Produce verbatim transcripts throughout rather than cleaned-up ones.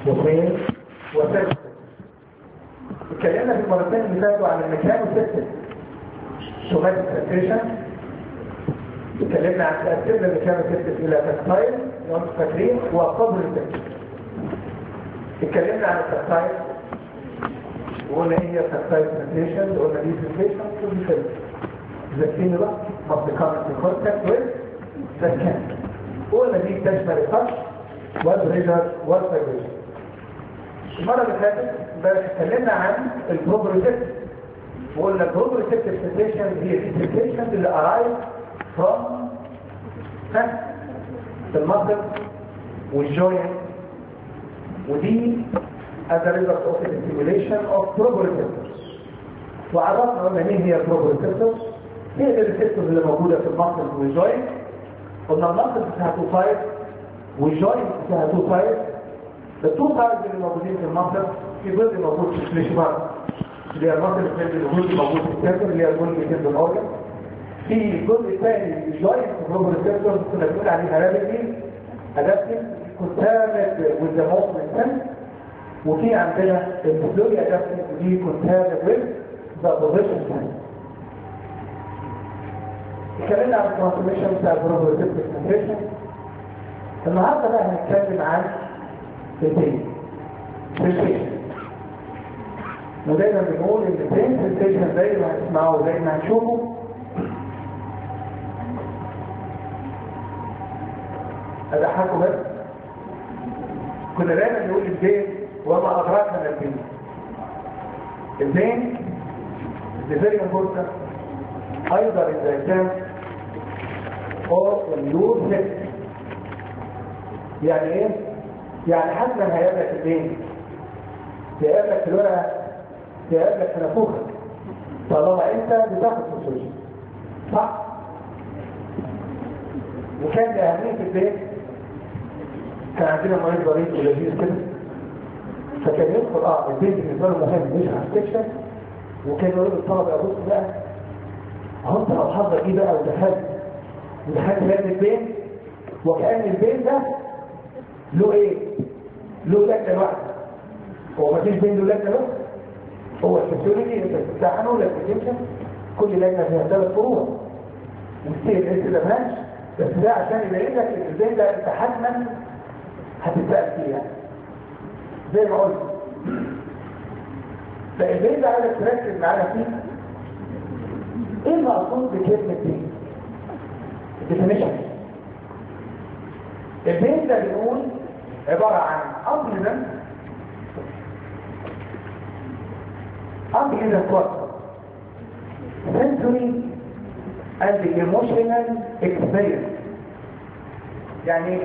واثنين وثلاثة. اتكلمنا في المرتين اللي فاتوا عن الميكانو سيستم سوماتيك سنسيشن. اتكلمنا عن تقسيم الميكانو سيستم الى تكتايل وانت فاكرين وقبل التكتايل. اتكلمنا عن التكتايل وقلنا ايه هي التكتايل سنسيشن، وقلنا دي سنسيشن ودي فيلم ذاكرين بقى مصدقات الكونتاكت ويز ذاكرين. قلنا دي تشمل التاتش والريجر والفايبريشن. المره اللي فاتت امبارح اتكلمنا عن البروبريتيف وقلنا البروبريتيف سنسيشن هي دي سنسيشن اللي ارايف فروم المصدر والجوينت، ودي as a result of the stimulation of proprioceptors. وعرفنا قلنا مين هي البروبريسبتورز؟ هي الريسبتورز اللي موجوده في المصدر والجوينت. قلنا المصدر بتاعها تو فايف والجوينت بتاعها تو فايف. التو فايف اللي موجودين في المصدر في جزء موجود في الفليشبار اللي هي المصدر اللي جزء موجود في الكبد اللي هي الجزء في الاورجن. في جزء ثاني الجوينت بروبريسبتورز كنا بنقول عليه ارابيكلي ادابتيف كونتامد with the movement. وفي عندنا الفلوري ادابتيف ودي كونتامد with the position time. اتكلمنا عن الترانسميشن بتاع البروبريسبتيف سنسيشن. النهارده بقى هنتكلم عن البين سنسيشن. ودايما بنقول ان البين سنسيشن زي ما هنسمعه وزي ما هنشوفه اضحكوا بس كنا دايما نقول البين وما ادراك من البين. البين is very important either in the exam or in your head. يعني ايه؟ يعني حتما هيقابلك البين، هيقابلك في الورقه، هيقابلك في نافوخك طالما انت بتاخد فوسفوريشن، صح؟ وكان لاهميه البين كان عندنا مريض ضريب ولذيذ كده، فكان يدخل اه البين بالنسبه له مهم مش هستكشف، وكان يقول للطلبه ابص بقى اهو انت لو حضر ايه بقى ودخلت ودخلت لجنه البين وكأن البين ده له ايه؟ له لجنه لوحده. هو مفيش بين له لجنه له؟ هو الفسيولوجي انت بتمتحنه ولا بتمشي كل لجنه فيها ثلاث فروع وكتير انت ده ماشي، بس ده عشان يبين لك ان البين ده انت حتما هتتسال فيه يعني زي ما قلت. فالبين ده عايزك تركز معانا فيه. ايه المقصود بكلمه بين؟ الديفينيشن. البين ده بنقول عباره عن امبليمنت امبليمنت وات sensory and emotional experience. يعني ايه؟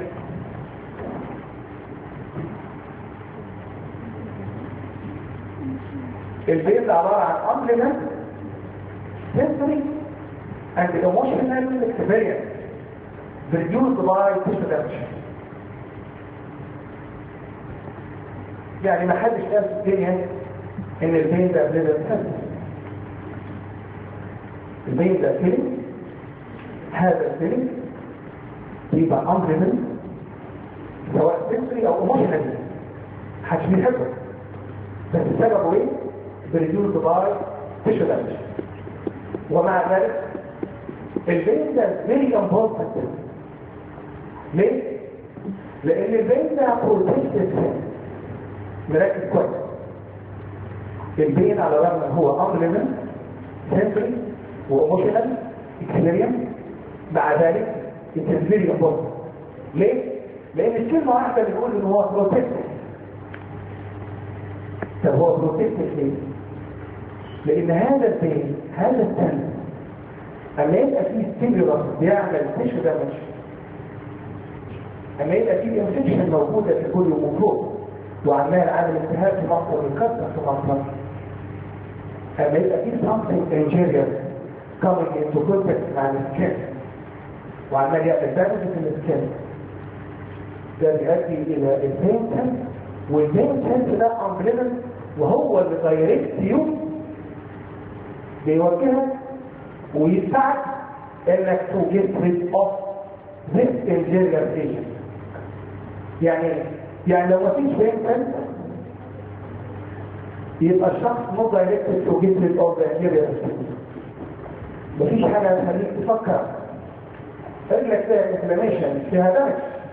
البين ده عباره عن امبليمنت sensory and emotional experience produced by perception. يعني ما حدش قال في الدنيا ان البين ده بليزر سنس. البين ده فيلم، هذا الفيلم يبقى امبليمنت سواء sensory او emotional، محدش بيحبه، بس سببه ايه؟ produced by perception. ومع ذلك البين ده very important. ليه؟ لأن البين ده protected sense. مركز كويس. البين على الرغم ان هو امبليمنت sensory وايموشنال experience، مع ذلك it is very important. ليه؟ لأن الكلمة واحدة بنقول ان هو protected. طب هو protected ليه؟ لأن هذا البين هذا السنس اما يبقى فيه ستيمولس بيعمل تيشو دامج، اما يبقى فيه انفكشن موجوده في كل وفوق وعمال عامل التهاب في مصر ويكسر في مصر، اما يبقى فيه something injurious coming into contact مع السكين وعمال يعمل دامج في السكين، ده بيؤدي الى البين سنس. والبين سنس ده امبليمنت وهو اللي دايركت يو بيوجهك ويدفعك انك to get rid of this injurious agent. يعني يعني لو مفيش بين يبقى الشخص مو دايركتد تو جيت ريد اوف ذا انتيريور. مفيش حاجه هتخليك تفكر. رجلك فيها انفلاميشن، فيها دمج.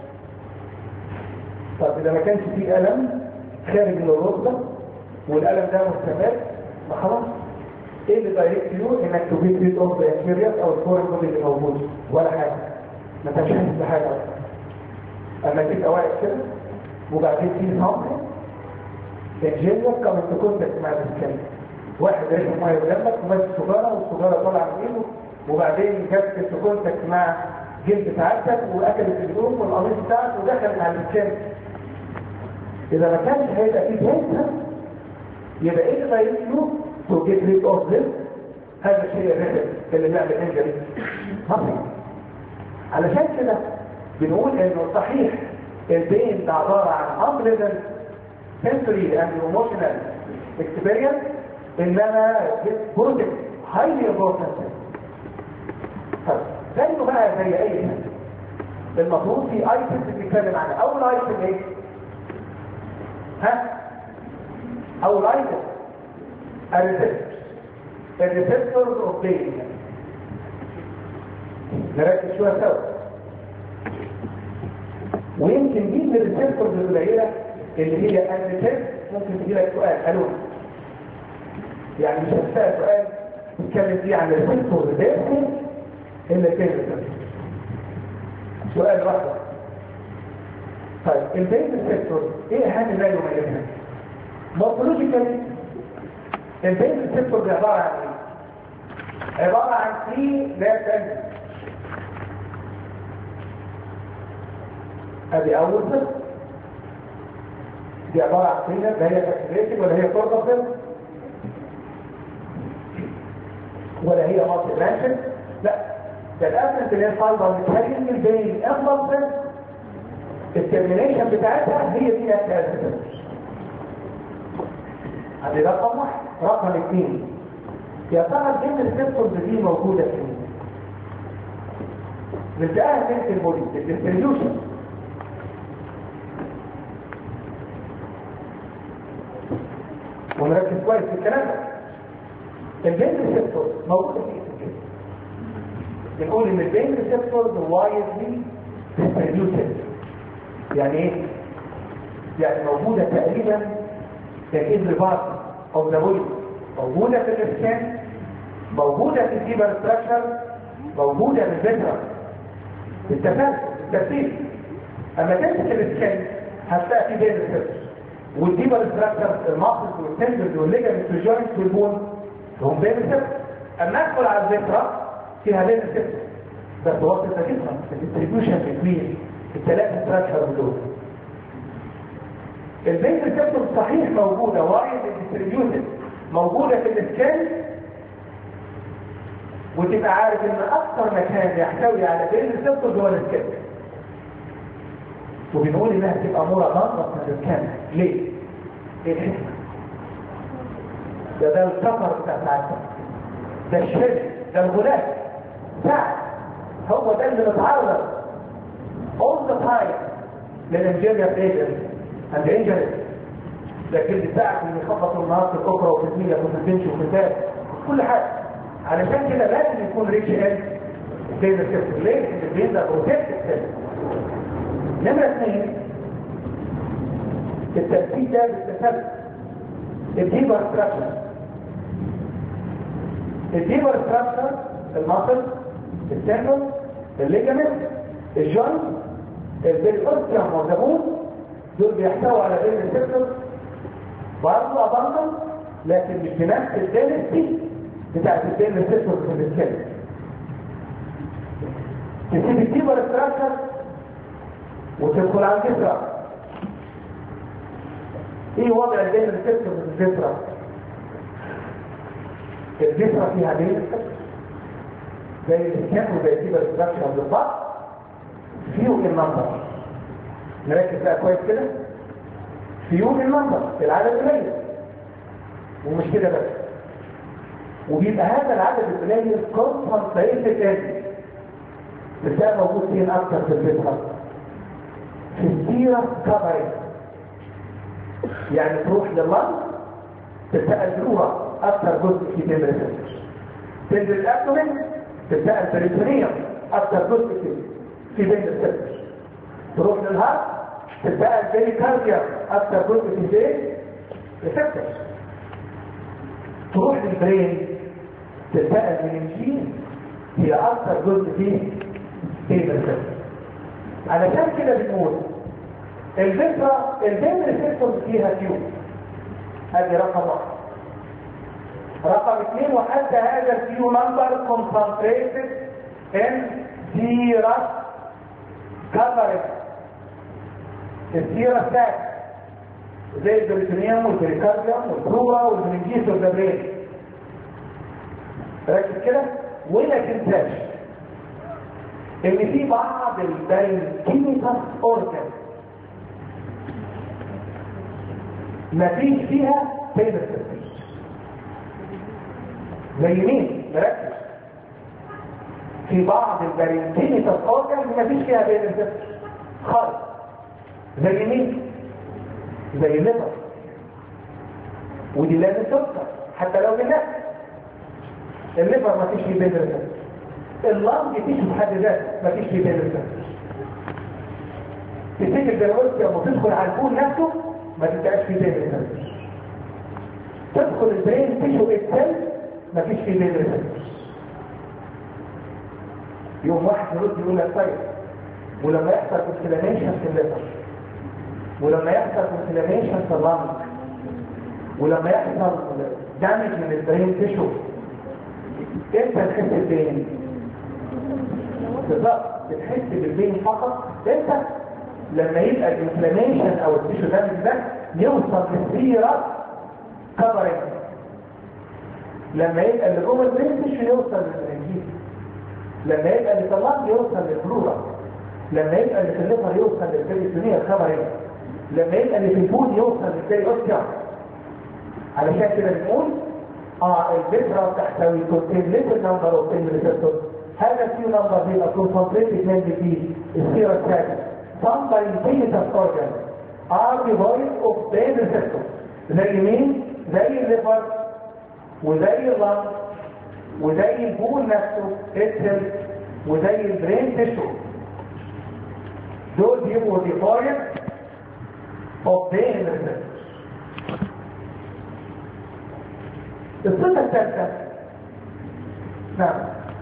طب اذا ما كانش فيه الم خارج من الركبه والالم ده مستمر، ما خلاص ايه اللي دايركت يو انك تو جيت ريد اوف ذا انتيريور او الفورن بودي اللي موجود؟ ولا حاجه. ما انتش حاسس بحاجه اصلا. اما تبقى واقف كده وبعدين في صمت الجينيا كانت تكونتكت مع الاسكان. واحد ريح ميه جنبك وماسك سجاره والسجاره طالعه من ايده، وبعدين جت تكونتكت مع جلد سعادتك واكلت الهدوم والقميص بتاعك ودخلت على الاسكان. اذا ما كانش هيبقى فيه بينسا يبقى ايه اللي غيرته تو جيت ريد اوف ذس؟ هذا الشيء الرحل اللي بيعمل انجري هصي. علشان كده بنقول انه صحيح البين ده عباره عن unpleasant sensory and emotional experience، انما بروتكت highly important. طيب زيه بقى زي اي حاجه المفروض في ايتمز بنتكلم عنها. اول ايتم ايه؟ ها؟ اول ايتم الريسبتورز. الريسبتورز اوف بين. نركز شويه سوا. ويمكن دي من الريسبتورز القليله اللي هي الريسبتورز ممكن تجي لك سؤال الو، يعني مش هتسال سؤال تتكلم فيه عن الريسبتورز ده الا كده سؤال واحد. طيب البين ريسبتورز ايه اهم ما يميزها؟ مورفولوجيكالي البين ريسبتورز عباره عن ايه؟ عباره عن ثري لا ادي اول صفر. دي عباره عن سينة لا هي اكتيفيتد ولا هي كورتيكال ولا هي مالتي برانشد، لا ده الاسنس اللي هي الفايبر بتهاجم البين افضل. الترمينيشن بتاعتها هي دي الاساس. ادي رقم واحد. رقم اثنين يا ترى البين ريسبتورز دي موجوده فين؟ بتلاقيها في البودي الديستريبيوشن. ونركز كويس في الكلام ده. البين ريسبتورز موجوده في الجسم. بنقول ان البين ريسبتورز وايدلي ديستريبيوتد. يعني ايه؟ يعني موجوده تقريبا في كل بارت او ذا بودي. موجوده في الاسكان، موجوده في الديبر ستراكشر، موجوده في الفيترا. التفاعل الترتيب. اما تمسك الاسكان هتلاقي في بين ريسبتورز، والديبر ستراكشر الماسلز والتندرز والليجامنتس والجوينتس والبون هم بين ريسبتورز. اما ادخل على الفيترا فيها بين ريسبتورز بس وسط الجسم الديستريبيوشن بين الثلاثه ستراكشر دول. البين ريسبتورز صحيح موجوده وايد ديستريبيوتد، موجوده في الاسكان، وتبقى عارف ان اكثر مكان يحتوي على بين ريسبتورز هو الاسكان. وبنقول انها تبقى مرغبه من الاسكان. ليه؟ ايه الحكمه؟ ده ده السفر بتاع ساعتها، ده الشرك، ده الغلاف ساعة. هو ده اللي متعرض all the time للانجيريا ايجنت and injuries. ده الجلد بتاعك اللي يخبط النهار في الكفره وفي المية وفي البنش وفي الباب كل حاجه. علشان كده لازم يكون ريتش ان بين السيستم. ليه؟ ان البين ده بروتكت سيستم. نمره اثنين الترتيب ده بالتسلسل. الديبر ستراكشر. الديبر ستراكشر الماسل، التندون، الليجامنت، الجوينت، البيريوستيوم والزبون دول بيحتووا على بين السيستم برضه اباندن، لكن مش بنفس الدنسيتي بتاعت البين السيستم في السكن. تسيب الديبر ستراكشر وتدخل على الجسر. ايه وضع البين السيستم في الجسر؟ الجسر فيها بين السيستم زي الاسكان وزي الديبر ستراكشر بالضبط. فيو المنظر نركز بقى كويس كده. فيو المنظر العدد قليل ومش كده بس، وبيبقى هذا العدد القليل كونسنتريتد انرجي. بتلاقي موجود فين اكتر في الفيترا؟ في السيرة كفرنج يعني تروح لللنج تلتقى البلورة اكثر جزء في بين الريسبتورز، تنزل الابدومين تلتقى البريتونيوم اكثر جزء في بين الريسبتورز، تروح للهارت تلتقى البريكارديوم اكثر جزء في بين الريسبتورز، تروح للبرين تلتقى المننجين هي اكثر جزء في بين الريسبتورز. علشان كده بنقول الفكرة البين ريسبتورز فيها تيوب، هذه رقم واحد. رقم اثنين، وحتى هذا التيو نمبر concentrated in serous covering، السيرة ساك زي البريتونيوم والبريكارديوم والبلورا والمننجيس والبرين. ركز كده ولا تنساش ان في بعض البايوكيميكال اورجان مفيش فيها بين الريسبتورز. زي مين؟ مركز في بعض البايوكيميكال اورجان مفيش فيها بين الريسبتورز خالص. زي مين؟ زي الليفر، ودي لازم تذكر حتى لو بالنفس. الليفر مفيش فيه بين الريسبتورز، اللنج فيش بحد ذاته مفيش فيه بين الريسبتورز. تفتكر دلوقتي لما تدخل على البول نفسه ما تبقاش فيه بين الريسبتورز، تدخل البرين تيشو اتسل ما فيش فيه بين الريسبتورز. يوم واحد يرد يقول لك طيب ولما يحصل انفلاميشن في الليفر، ولما يحصل انفلاميشن في اللنج، ولما يحصل دامج من البرين تيشو، امتى تحس بالبين؟ بالظبط بتحس بالبين فقط امتى؟ لما يبقى الانفلاميشن او التيشو دامج ده يوصل للسيرة كفرنج، لما يبقى اللي جوه البرين تيشو يوصل للمننجيز، لما يبقى اللي في اللنج يوصل للبلورا، لما يبقى اللي في الليفر يوصل للبريتونيوم كفرنج، لما يبقى اللي في الفود يوصل للبريوستيوم. علشان كده بنقول اه الفكره تحتوي كونتينليتد نمبر اوف بين ريسبتورز. هذا الكيو نمبر بيبقى كونسنتريتد من في السيرة الثانية. Some biochemical organs are devoid of pain receptors. زي مين؟ زي الليفر وزي اللنج وزي البول نفسه اتسل وزي البرين تيشو، دول بيبقوا devoid of pain receptors. الصفة الثالثة نعم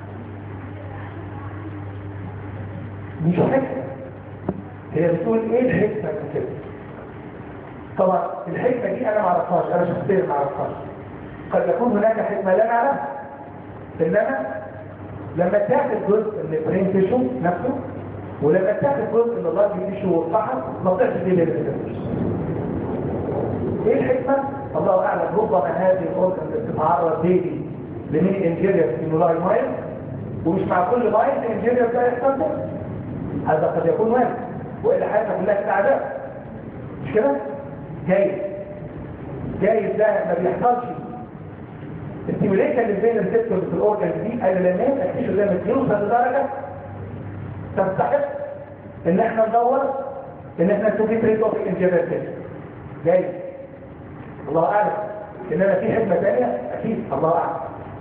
مش حكمة، هي بتقول ايه الحكمة من كده؟ طبعا الحكمة دي انا معرفهاش، انا شخصيا معرفهاش، قد يكون هناك حكمة لا نعرفها، انما لما تاخد جزء من البرين تيشو نفسه ولما تاخد جزء من اللارج تيشو والفحص ما طلعش دي للريسبتورز. ايه الحكمة؟ الله اعلم. ربما هذه الاورجن بتتعرض ديلي لمين انجيريا ستيمولاي مايل، ومش مع كل مايل انجيريا ده يحصل، هذا قد يكون وارد، والا حياتنا كلها كده عذاب، مش كده؟ جايز جايز ده ما بيحصلش الستيموليشن اللي بين الريسبتورز في الاورجن دي الا لما يبقى التيشو ده يوصل لدرجه تستحق ان احنا ندور ان احنا نشوف تريد اوف انجيريا تيشو. جايز الله اعلم، انما في حكمه ثانيه اكيد الله اعلم.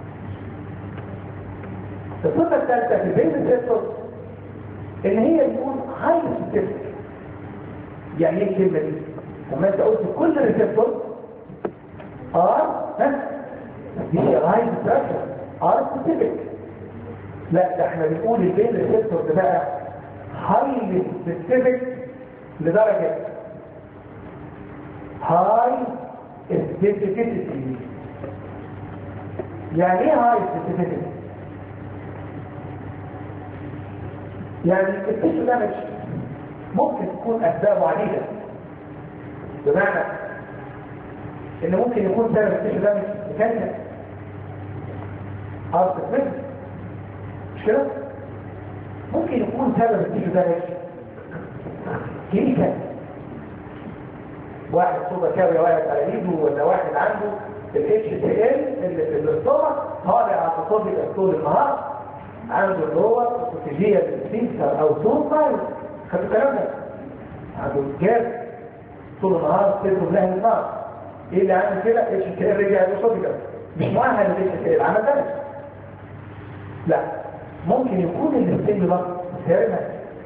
الصفه الثالثه في البين ريسبتورز ان هي بتكون هاي سبيسيفيك. يعني ايه الكلمه دي؟ لما انت قلت كل ريسبتور ار ها دي هاي ستراكشر ار سبيسيفيك، لا ده احنا بنقول البين ريسبتور ده بقى هاي سبيسيفيك لدرجه هاي سبيسيفيسيتي. يعني ايه هاي سبيسيفيسيتي؟ يعني التيشو دامج ممكن تكون اسبابه عديده، بمعنى ان ممكن يكون سبب التيشو دامج كانسر ارث سبيس، مش كده؟ ممكن يكون سبب التيشو دامج كيميكال، واحد صوبة كاوية واحد على ايده، ولا واحد عنده الاتش سي ال اللي في الاستومك طالع على تصدي طول النهار، عنده اللي هو استراتيجية للسينسر او سوبر، خدوا الكلام ده، عنده الجاز طول النهار تضرب لها النار. ايه اللي عامل كده؟ اتش تي ال رجع لصوتك، مش مؤهل للاتش تي ال، عمل ذلك. لا، ممكن يكون الاستيمولار سيرنا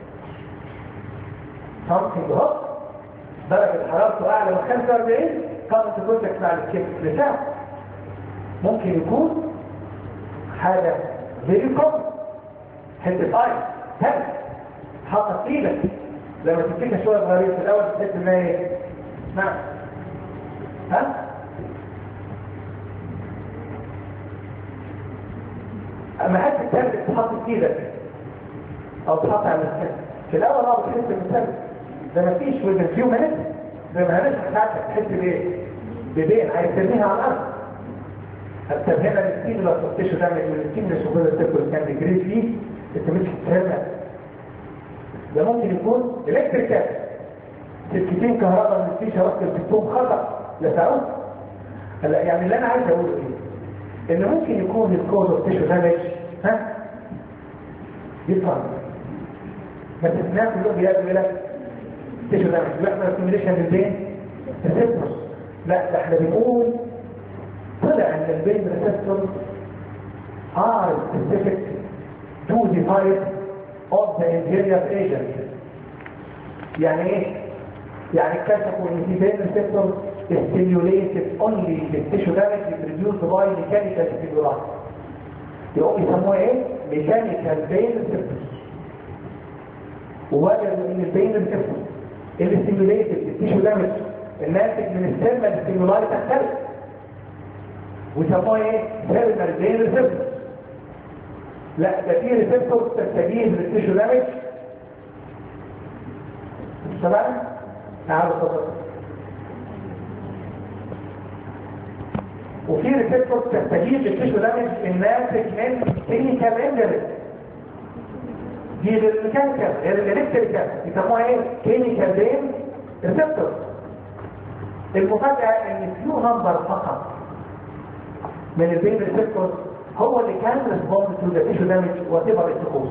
something hot، درجة حرارته أعلى من خمسة وأربعين، كانت كونتاكت مع السكين بتاعه. ممكن يكون حاجة فيري كومن، حتة ايس هل حاطط ايدك لما تمسكها شوية صغيرين في الأول تحس إنها ايه؟ نعم ها؟ أما حتى الثلج تحط ايدك أو تحط على السكين في الأول اه بتحس بالثلج، ده مفيش within few minutes زي ما هنسمع ساعتك تحس بايه؟ ببين عايز ترميها على الأرض. طب هنا الستيم لو تفتشوا تعمل الستيم اللي شغل السيركل كان بيجري فيه انت مش هتفهمها. ده ممكن يكون الكتريكال، سلكتين كهرباء من الفيشه وقت البتوم خطا لسعود. هلا يعني اللي انا عايز اقوله ايه؟ ان ممكن يكون الكوز اوف تيشو دامج ها يفهم بس الناس كلهم بيلاقوا لك تيشو دامج بيحصل ستيميليشن للبين ريسبتورز. لا ده احنا بنقول طلع ان البين ريسبتورز are specific to the type of the injurious agent. يعني ايه؟ يعني اكتشفوا ان في بين ريسبتورز stimulated only the tissue damage produced by mechanical stimuli. يقوم يسموها ايه؟ mechanical pain receptors. ووجدوا ان البين ريسبتورز اللي stimulated التيشو دامج الناتج من السيرمال ستيمولاي تختلف ويسموها ايه؟ سيرمال بين ريسبتورز. لا ده في ريسبتورز تستجيب للتيشو دامج. تمام؟ تعالوا اتفضلوا. وفي ريسبتورز تستجيب للتيشو دامج الناتج من كلينيكال انجري. دي الميكانيكال الالكتريكال يسموها ايه؟ كلينيكال بين ريسبتورز. المفاجأة ان فيو نمبر فقط من البين ريسبتورز هو اللي كان ريسبوند تو ذا تيشو دامج وتبقى التكوز.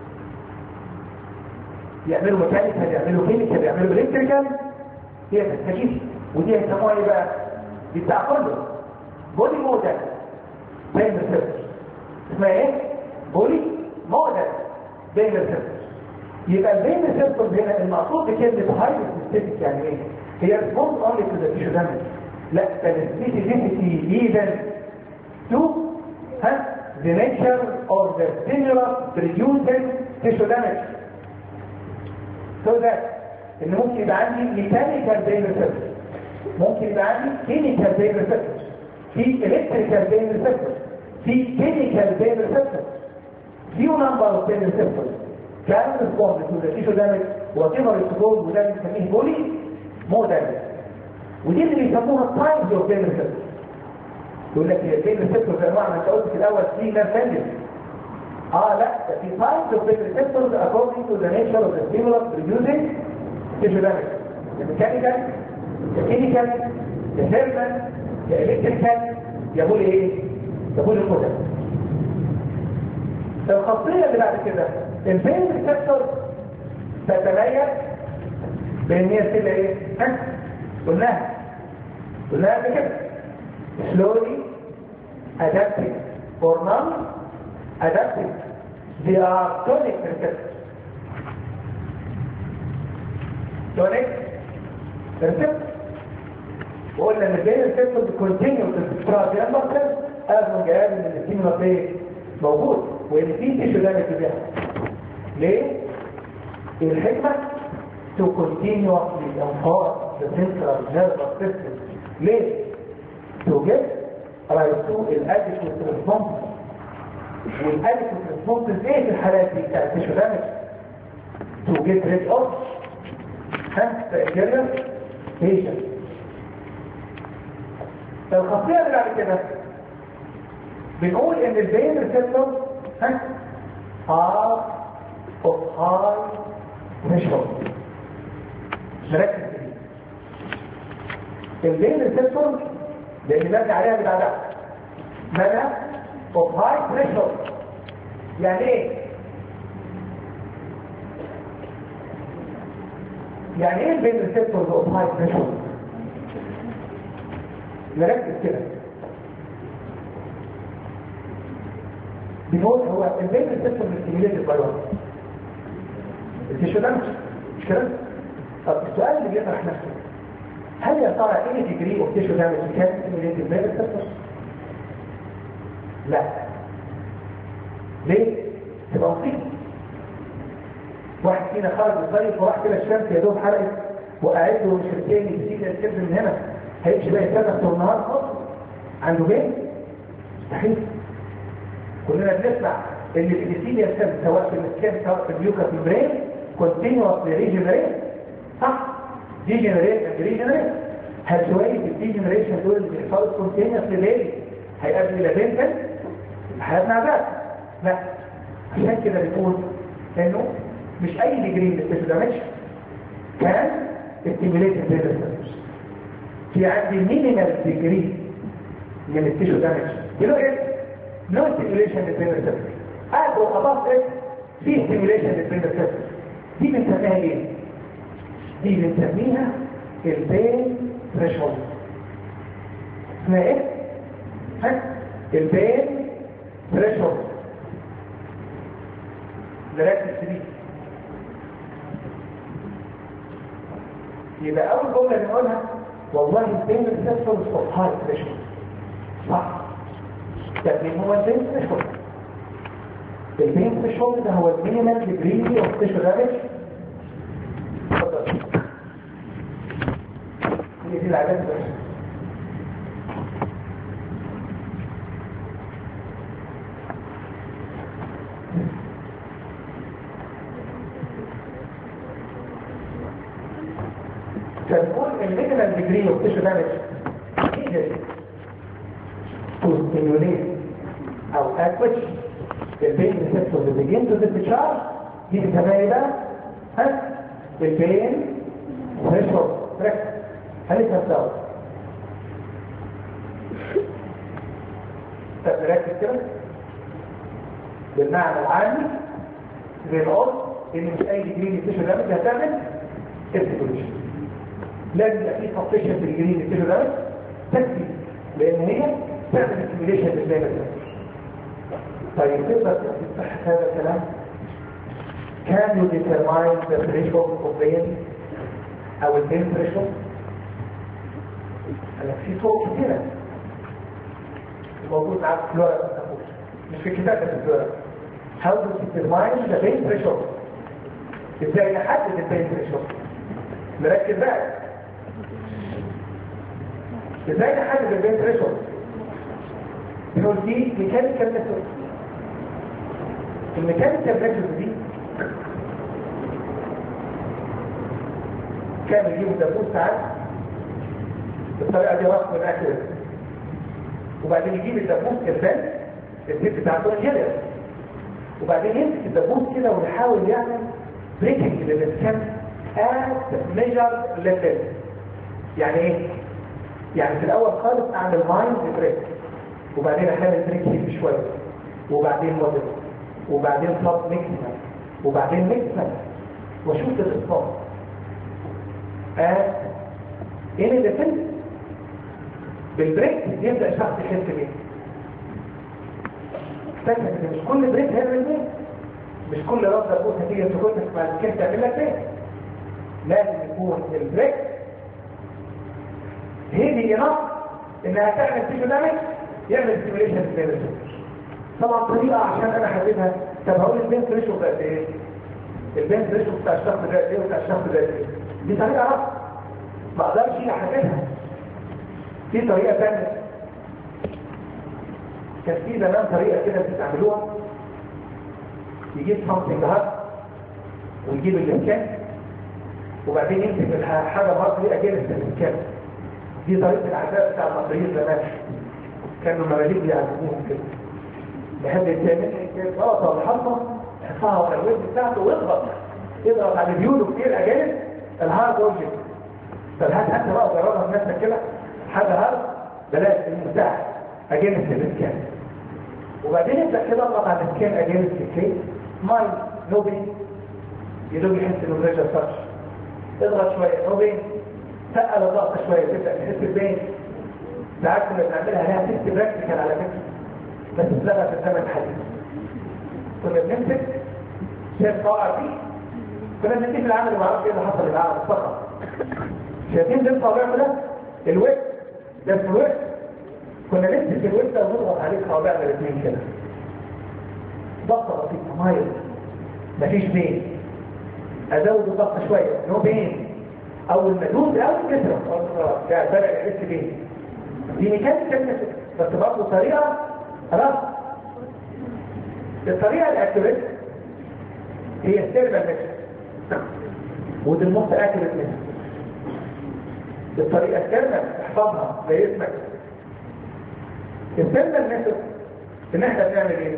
يعملوا ميكانيكال، يعملوا كيميكال، يعملوا الكتريكال، هي تستجيب. ودي هيسموها ايه بقى؟ دي بتاع كله بولي مودل بين ريسبتورز. اسمها ايه؟ بولي مودل بين ريسبتورز. يبقى البين ريسبتورز هنا المقصود بكلمه هاي سبيسيفيك يعني ايه؟ هي ريسبوند اونلي تو ذا تيشو دامج. لا ده السبيسيفيتي ايفن to huh, the nature of the stimulus producing tissue damage. So that ان ممكن يبقى عندي mechanical pain receptors، ممكن يبقى عندي chemical pain receptors، في electrical pain receptors، في chemical pain receptors. few number of pain receptors can respond to the tissue damage whatever is called وده بنسميه بولي مودل. ودي اللي بيسموها types of pain receptors. يقول لك هي البين ريسبتورز انواع ما انت قلت في الاول في ناس ثانيه. اه لا ده في types of pain receptors according to the nature of the stimulus producing tissue damage. الميكانيكال، الكيميكال، الثيرمال، الالكتريكال، يقول ايه؟ يقول القدر. الخاصيه اللي بعد كده البين ريسبتورز تتميز بان هي تبقى ايه؟ ها؟ قلناها قلناها قبل كده slowly adapting or non-adapting. They are tonic receptors. Tonic receptors. وقلنا ان البين receptors continue to describe the number cells as long as ان الستيمولس ايه موجود وان في تيشو دامج بيحصل. ليه؟ الحكمة to continuously enforce the central nervous system. ليه؟ to get right to inadequate response. والadequate response ايه في الحالات دي بتاعت التيشو دامج؟ to get rid of ها بكتيريا patient. الخاصية اللي بعد كده بنقول ان البين ريسبتورز ها are of high threshold. نركز فيه. البين ريسبتورز لان مبني عليها بالعدد منع of high threshold. يعني ايه؟ يعني ايه البين ريسبتورز اوف هاي ثريشولد؟ نركز كده. بنقول هو البين ريسبتور ستيميوليتد باي وات؟ التيشو دامج، مش كده؟ طب السؤال اللي بيطرح نفسه، هل يا ترى ايه ديجري اوف تيشو دامج كان ستيميوليتد بين ريسبتور؟ لا. ليه؟ تبقى مصيبه. واحد فينا خرج الصيف وراح كده الشمس يا دوب حرقت وقعت له شركتين يسيب الكبد من هنا، هيمشي بقى يتنفس طول النهار خالص؟ عنده بين؟ مستحيل. كلنا بنسمع ان الابيثيليال سيل سواء في السكان سواء في اليوكا ميمبرين كونتينوس ريجنريت، صح؟ ديجنريت اند ريجنريت. هل شويه الديجنريشن دول اللي بيحصلوا كونتينوس ليه هيؤدي الى بين؟ حياتنا عذاب. لا، عشان كده بنقول انه مش اي ديجري من التيشو دامج كان ستيميوليتد بين ريسبتورز. في عندي مينيمال ديجري من التيشو دامج يلو ايه؟ نو ستيميوليشن بين ريسبتورز. اقل واباف ايه؟ في ستيميوليشن بين ريسبتورز. دي بنسميها ايه؟ دي بنسميها البين ثريشولد. اسمها ايه؟ ها؟ البين ثريشولد. نركز دي. يبقى اول جمله بنقولها والله البين ريسبتورز اوف هاي ثريشولد، صح؟ طب مين هو البين ثريشولد؟ البين ثريشولد ده هو المينيمال ديجري اوف تيشو دامج. اتفضل. هي دي العادات بس. فنقول المينيمال ديجري اوف تيشو دامج needed to stimulate او at which the pain receptors begin to discharge. دي بنسميها ايه بقى؟ ها؟ البين ثريشولد. ركز. خليك نفسها. طب نركز كده. بالمعنى العامي زي ما قلت ان مش اي ديجري من تيشو دامج هتعمل استيميوليشن. لازم يبقى في سبستيشن في الجرين التيشو دامج تكفي لان هي تعمل استيميوليشن للبين ريسبتور. طيب تقدر تصحح هذا الكلام؟ Can you determine the threshold of pain او البين threshold؟ أنا في طرق كتيرة موجود معاك في الورق، مش في الكتاب بس في الورق. How to determine the pain threshold؟ ازاي نحدد البين threshold؟ مركز بقى. ازاي نحدد البين threshold؟ بنقول دي ميكانيكال ميثود. الميكانيكال ميثود دي كان يجيبوا دبوس ساعات بالطريقه دي رسم الاكل، وبعدين يجيب الدبوس البان الزيت بتاع الدور جلد، وبعدين يمسك الدبوس كده ويحاول يعمل بريكنج للسكان at measured level. يعني ايه؟ يعني في الاول خالص اعمل مايند بريك، وبعدين احاول بريك هيك شويه، وبعدين موديل، وبعدين صوت ميكسر، وبعدين ميكسر، واشوف الاصابه اه ايه اللي فين بالبريك يبدا الشخص يحس بيه. فاكر ان مش كل بريك هيعمل بيه، مش كل رده تبوس هتيجي تاخدك بعد كده تعمل لك ايه. لازم يكون البريك هيدي انف انها تعمل تيشو دامج يعمل ستيميوليشن للبين. طبعا طريقه عشان انا احددها. طب هقول البين ثريشولد قد ايه؟ البين ثريشولد بتاع الشخص ده قد ايه وبتاع الشخص ده قد ايه؟ دي طريقه رفض ما اقدرش احددها. في طريقه ثانيه كان في زمان طريقه كده بتستعملوها، يجيب سامسونج هات ويجيب الاسكان وبعدين يمسك الحاجه مصري اجنس الاسكان. دي طريقه العذاب بتاع المصريين زمان، كانوا المماليك بيعذبوهم كده. بحب التامين غلطه الحصه يحطها على الوجه بتاعته ويضغط يضغط على الفيولو كتير اجانب الهارد اوبجكت. فالهات انت بقى جربها بنفسك كده، حاجه هارد بلاش المفتاح اجانب الاسكان، وبعدين ابدا كده اضغط على الاسكان اجانب الكيس ماي نوبي يدوب يحس انه بريشر ساتش. اضغط شويه نو بين، تقل الضغط شويه تبدا تحس ببين. ساعات كنا بنعملها لها تيست براكتيكال على فكره بس اتلغى في الزمن الحديث. كنا بنمسك شايف طالع فيه، كنا بنديه في العمل وما اعرفش ايه اللي حصل للعمل فقط. شايفين ده الصابع ده الويب ده اسمه الويب، كنا نمسك الويب ده ونضغط عليه صوابعنا الاثنين كده، ضغطه بسيطه مايل مفيش بين، ازود الضغط شويه نو بين، اول ما ادوس او كسره يعني بدا يحس بين. دي ميكانيكال بس برضه طريقه خلاص. الطريقه الاكيوريت هي السيرفال ميثود ودي الموست اكيوريت ميثود. الطريقه السيرفال احفظها زي اسمك. السيرفال ميثود ان احنا بنعمل ايه؟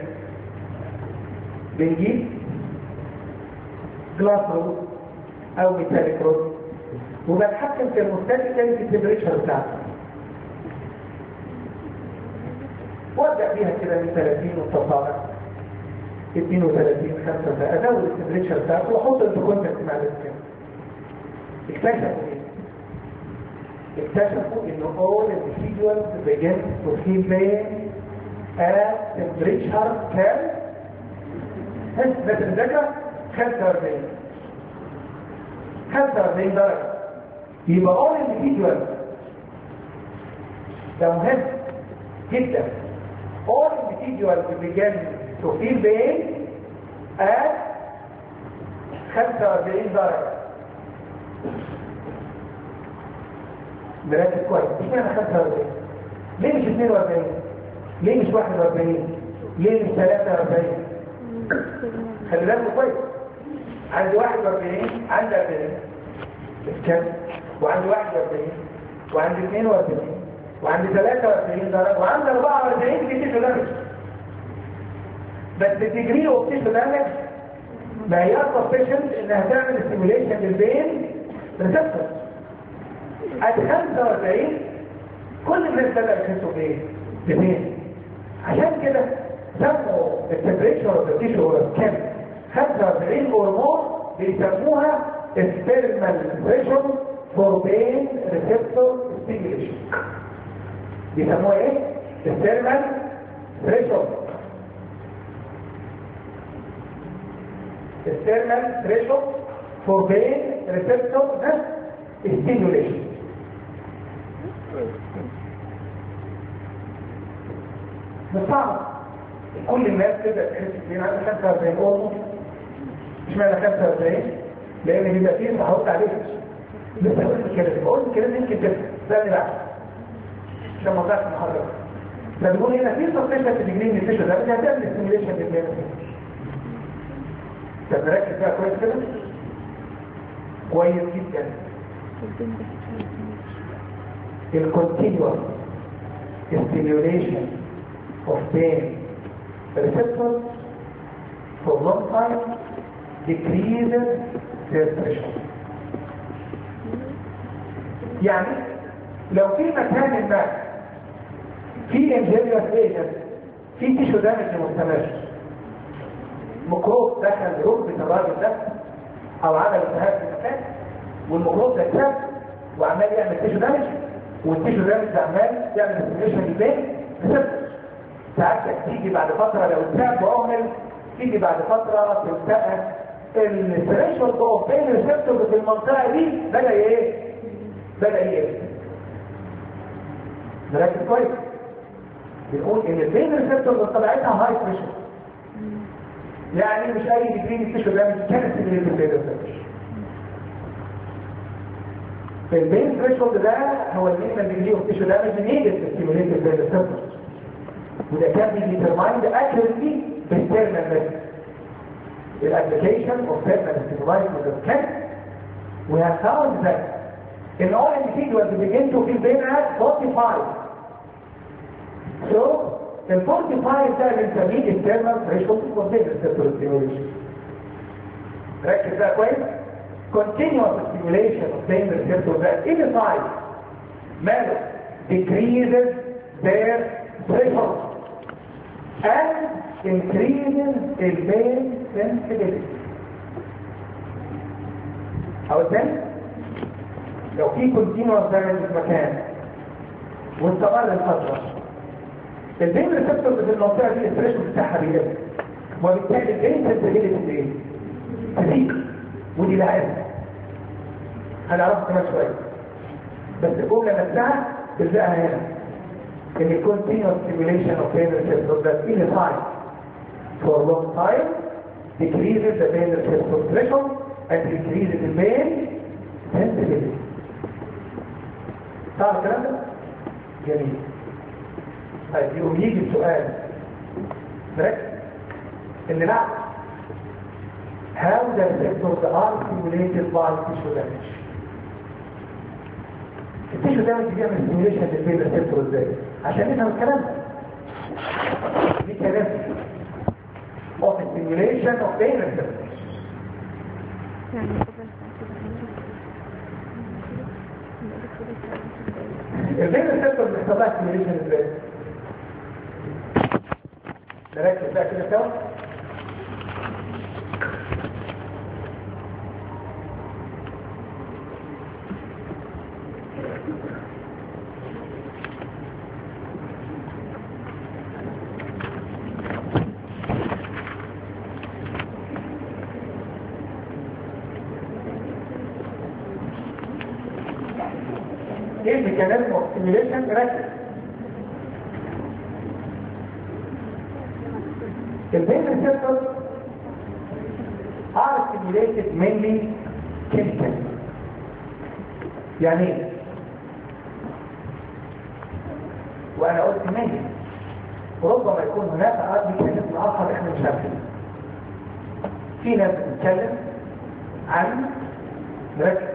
بنجيب جلاس رود او ميتاليك رود وبتحكم في المستاتيكال في التمبريتشر بتاعته، وابدا بيها كده من ثلاثين وتصاعد اثنين وثلاثين خمسة، ازود التمبريتشر بتاعته واحط الكونتاكت مع السكين. اكتشفوا ايه؟ اكتشفوا انه all individuals begin to feel pain at temperature كام؟ مثل ذكر خمسة وأربعين خمسة وأربعين درجة. يبقى all individuals ده مهم جدا. all individuals begin to feel pain at خمسة وأربعين درجة. مركز كويس، مش معنى خمسة وأربعين؟ ليه مش اثنين وأربعين؟ ليه مش واحد وأربعين؟ ليه مش ثلاثة وأربعين؟ خلي بالك كويس. عندي واحد وأربعين، عندي أربعين كم؟ وعندي واحد وأربعين وعندي اثنين وأربعين وعندي ثلاثة وأربعين درجة وعندي أربعة وأربعين في تيشو دامج. بس الديجري اوف تيشو دامج ما هي سفيشنت انها تعمل ستيميوليشن للبين ريسبتور. at خمسة وأربعين كل الناس بدأوا يحسوا بايه؟ ببين. عشان كده سموا التمبريتشر اوف ذا تيشو كام؟ خمسة وأربعين اور مور بيسموها thermal threshold for pain receptor stimulation. بيسموها ايه؟ thermal threshold. thermal threshold for pain receptor stimulation. مش صعب. كل الناس تبدأ تحس بين عندها خمسة وأربعين أورمو. مش معنى خمسة وأربعين لأن بيبقى فيه صحوط عليه. لسه قلت كده قلت كده يمكن تفهم ثاني بعد عشان ما ضاعش المحاضرة. فبيقول هنا في سبسيشن في الجنين الفيشر ده بدها تعمل ستيميوليشن للبين. طب نركز فيها كويس كده؟ كويس جدا. الكونتينيوس stimulation of pain receptors for long time decreases their threshold. يعني لو في مكان ما في انجيريوس ايجنت في تيشو دامج مستمر، ميكروب دخل ركبه الراجل ده او عمل التهاب في المكان والميكروب ده كتاب وعمال يعمل تيشو دامج والتيشو دامج ده عمال يعمل ستيميوليشن للبين ريسبتور. ساعات تيجي بعد فتره لو اتساب واهمل تيجي بعد فتره تلتقى الثريشولد اوف بين ريسبتور في المنطقه دي بدا ايه؟ بدا ايه؟ نركز كويس. بنقول ان البين ريسبتور طلعتها هاي بريشر، يعني مش اي ديجري التيشو دامج كانت تجري البين ريسبتور. البين ثريشولد ده هو المينيمال ديجري اوف تيشو دامج نيدد ستيميوليت البين ريسبتور، وده كان بيديترمايند اكيوريتلي بالثيرمال ميثود. الابليكيشن اوف ثيرمال ستيمولايز with the we have found that in all individuals begin to feel pain at forty-five. So the forty-five ده بنسميه الثيرمال ثريشولد اوف بين ريسبتور ستيميوليشن. ركز بقى كويس. continuous stimulation of pain receptors that inside matter decreases their threshold and increases the pain sensitivity. How then? لو في كونتينوس دامج في مكان واستمر الفتره، البين ريسبتورز في المنطقه دي الثريشولد بتاعها بيقل، وبالتالي البين سنسيتيفيتي ايه؟ تزيد، ودي لها اسم هنعرفها كمان شويه. بس الجمله نفسها تلزقها هنا ان continuous stimulation of pain receptors that in a time for a long time decreases the pain receptor threshold and increases the pain sensitivity. صار الكلام ده؟ جميل. طيب يقوم يجي السؤال مركز اللي بعد how the receptors are stimulated by tissue damage. التيشو دامج بيعمل ستيميوليشن للبين ريسبتور ازاي؟ عشان نفهم الكلام ده. دي كلام of stimulation of pain receptors. البين ريسبتور بيحصل لها ستيميوليشن ازاي؟ نركز بقى كده سوا. ايه الميكانيزم اوف ستيميوليشن؟ ركز. البين ريسبتورز are stimulated mainly chemically. يعني ايه؟ وانا قلت mainly، وربما يكون هناك ميكانيزم اخر احنا مش عارفينه. في ناس بتتكلم عن ركز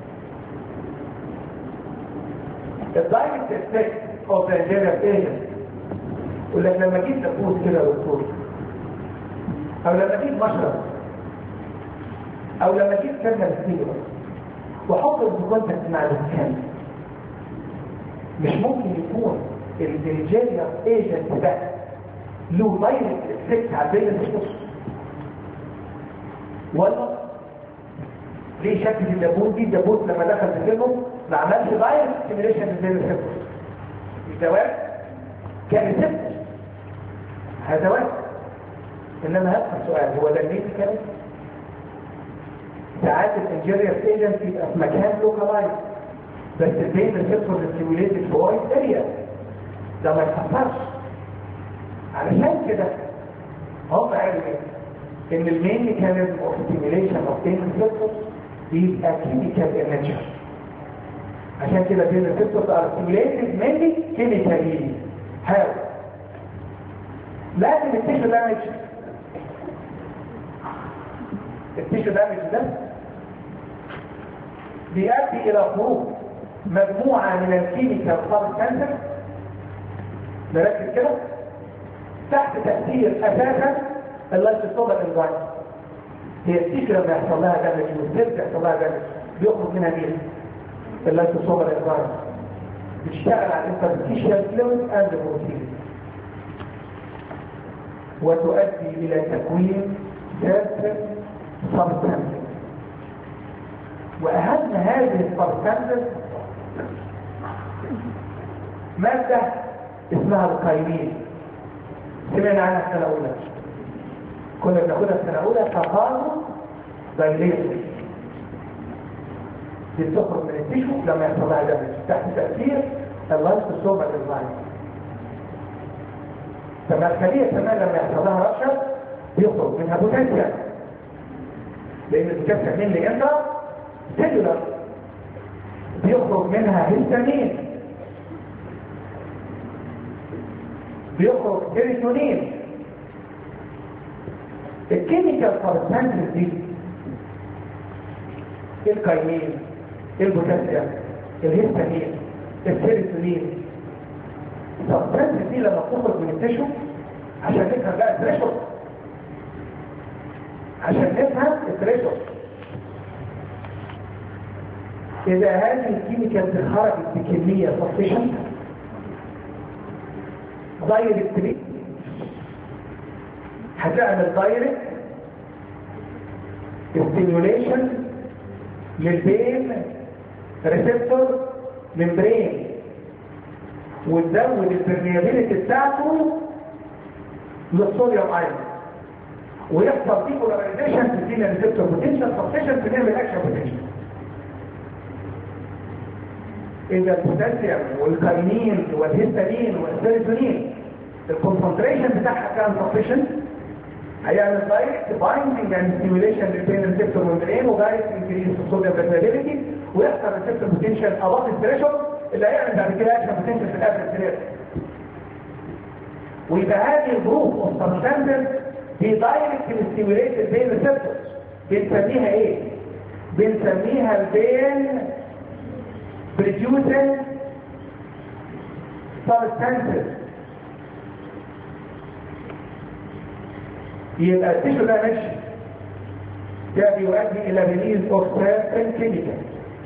الدايركت افكت اوف ذا انجيريال ايجنت. يقول لك لما جيت تفوز كده يا دكتور، او لما جيت مشرب، او لما جيت كلمه السيجاره وحط الكونتاكت مع الانسان، مش ممكن يكون الانجيريال ايجنت ده له دايركت افكت على البين ريسبتورز؟ ولا ليه شكل الدبوس دي؟ الدبوس لما دخل في جسمه ما عملش دايركت ستيميوليشن للبين ريسبتورز. الجواب كان ريسبتور، هذا واحد. انما هسأل سؤال، هو ده الميديكال؟ ساعات الانجيريال ايجنت يبقى في مكان لوكالايز، بس البين ريسبتورز ستيميوليتد في وايد اريا، ده ما يتحصلش. علشان كده هم قالوا ايه؟ ان المين ميكانيزم اوف ستيميوليشن اوف بين ريسبتورز بيبقى كيميكال انرجي. عشان كده بين الريسبتورز ار ستيميوليتد مينلي كيميكالي. هاو؟ لازم التيشو دامج، التيشو دامج ده بيؤدي الى خروج مجموعه من الكيميكال سبستانسز، نركز كده، تحت تاثير اساسا اللايسوسومال انزيم. هي التيشو لما يحصل لها دامج والسيل يحصل لها دامج بيخرج منها مين؟ اللايسوسومال انزيم بتشتغل على الانترستيشال فلويد اند بروتين، وتؤدي الى تكوين ثلاث سبستانسز. واهم هذه السبستانسز ماده اسمها القايمين. سمعنا عنها في سنه اولى، كنا بناخدها في سنه اولى تقارب دايليتر. دي بتخرج من التيشو لما يحصل لها دمج تحت تاثير اللايسوسومال انزيم. فما الخليه كمان لما يحصل لها رشد بيخرج منها بوتنسيال، لان البوتنسيال مين اللي انتر سيلولر، بيخرج منها هيستامين، بيخرج سيروتونين. الكيميكال سبستانسز دي الكاينين، البوتاسيوم، الهيستامين، السيروتونين، السبستانسز دي لما بتخرج من التشو عشان نفهم بقى الثريشولد، عشان نفهم الثريشولد. إذا هذه الكيميكال خرجت بكمية sufficient دايركت هتعمل دايركت ستيميوليشن للبين ريسبتور ممبرين وتزود البرميابيليتي بتاعته للصوديوم ايون، ويحصل فيه بولاريزيشن تدينا ريسبتور بوتنشال سبستيشن بنعمل اكشن بوتنشال. اذا البوتاسيوم والكاينين والهيستامين والسيروتونين الكونسنتريشن بتاعها كان سفيشنت، هيعمل دايركت بايندنج اند ستيميوليشن للبين ريسبتور ممبرين ودايركت انكريز في الصوديوم برميابيليتي، ويحصل ريسبتور بوتنشال اباف الثريشولد اللي هيعمل بعد كده اكشن بوتنشال في الافرج ثلاثة. ويبقى هذه الجروب اوف سبستانسز هي دايركت ستيميوليت البين ريسبتور. بنسميها ايه؟ بنسميها البين بريديوسنج سبستانسز. يبقى التيشو ده ماشي، ده بيؤدي الى ريليز اوف سيرتن كيميكال.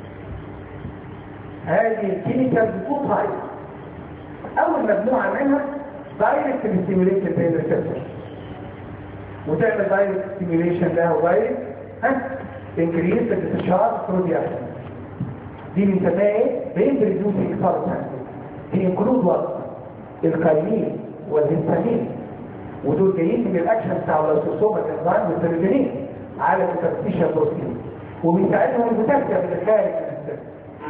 هذه الكيميكال بتكون هاي، اول مجموعه منها دايركت ستيميوليت البين ريسبتور، وتعمل دايركت ستيميوليشن ده ودايركت ها انكريز الديسشارج ثرو دي اكشن. دي بنسميها ايه؟ بين بريديوسنج سبستانسز. دي انكلود وات؟ الكاينين والهيستامين، ودول جايين من الاكشن بتاع اللايسوسوم الانزيم والسيروتونين على تفتيش البروتين، وبيساعدهم البوتاسيوم اللي خارج من السيل.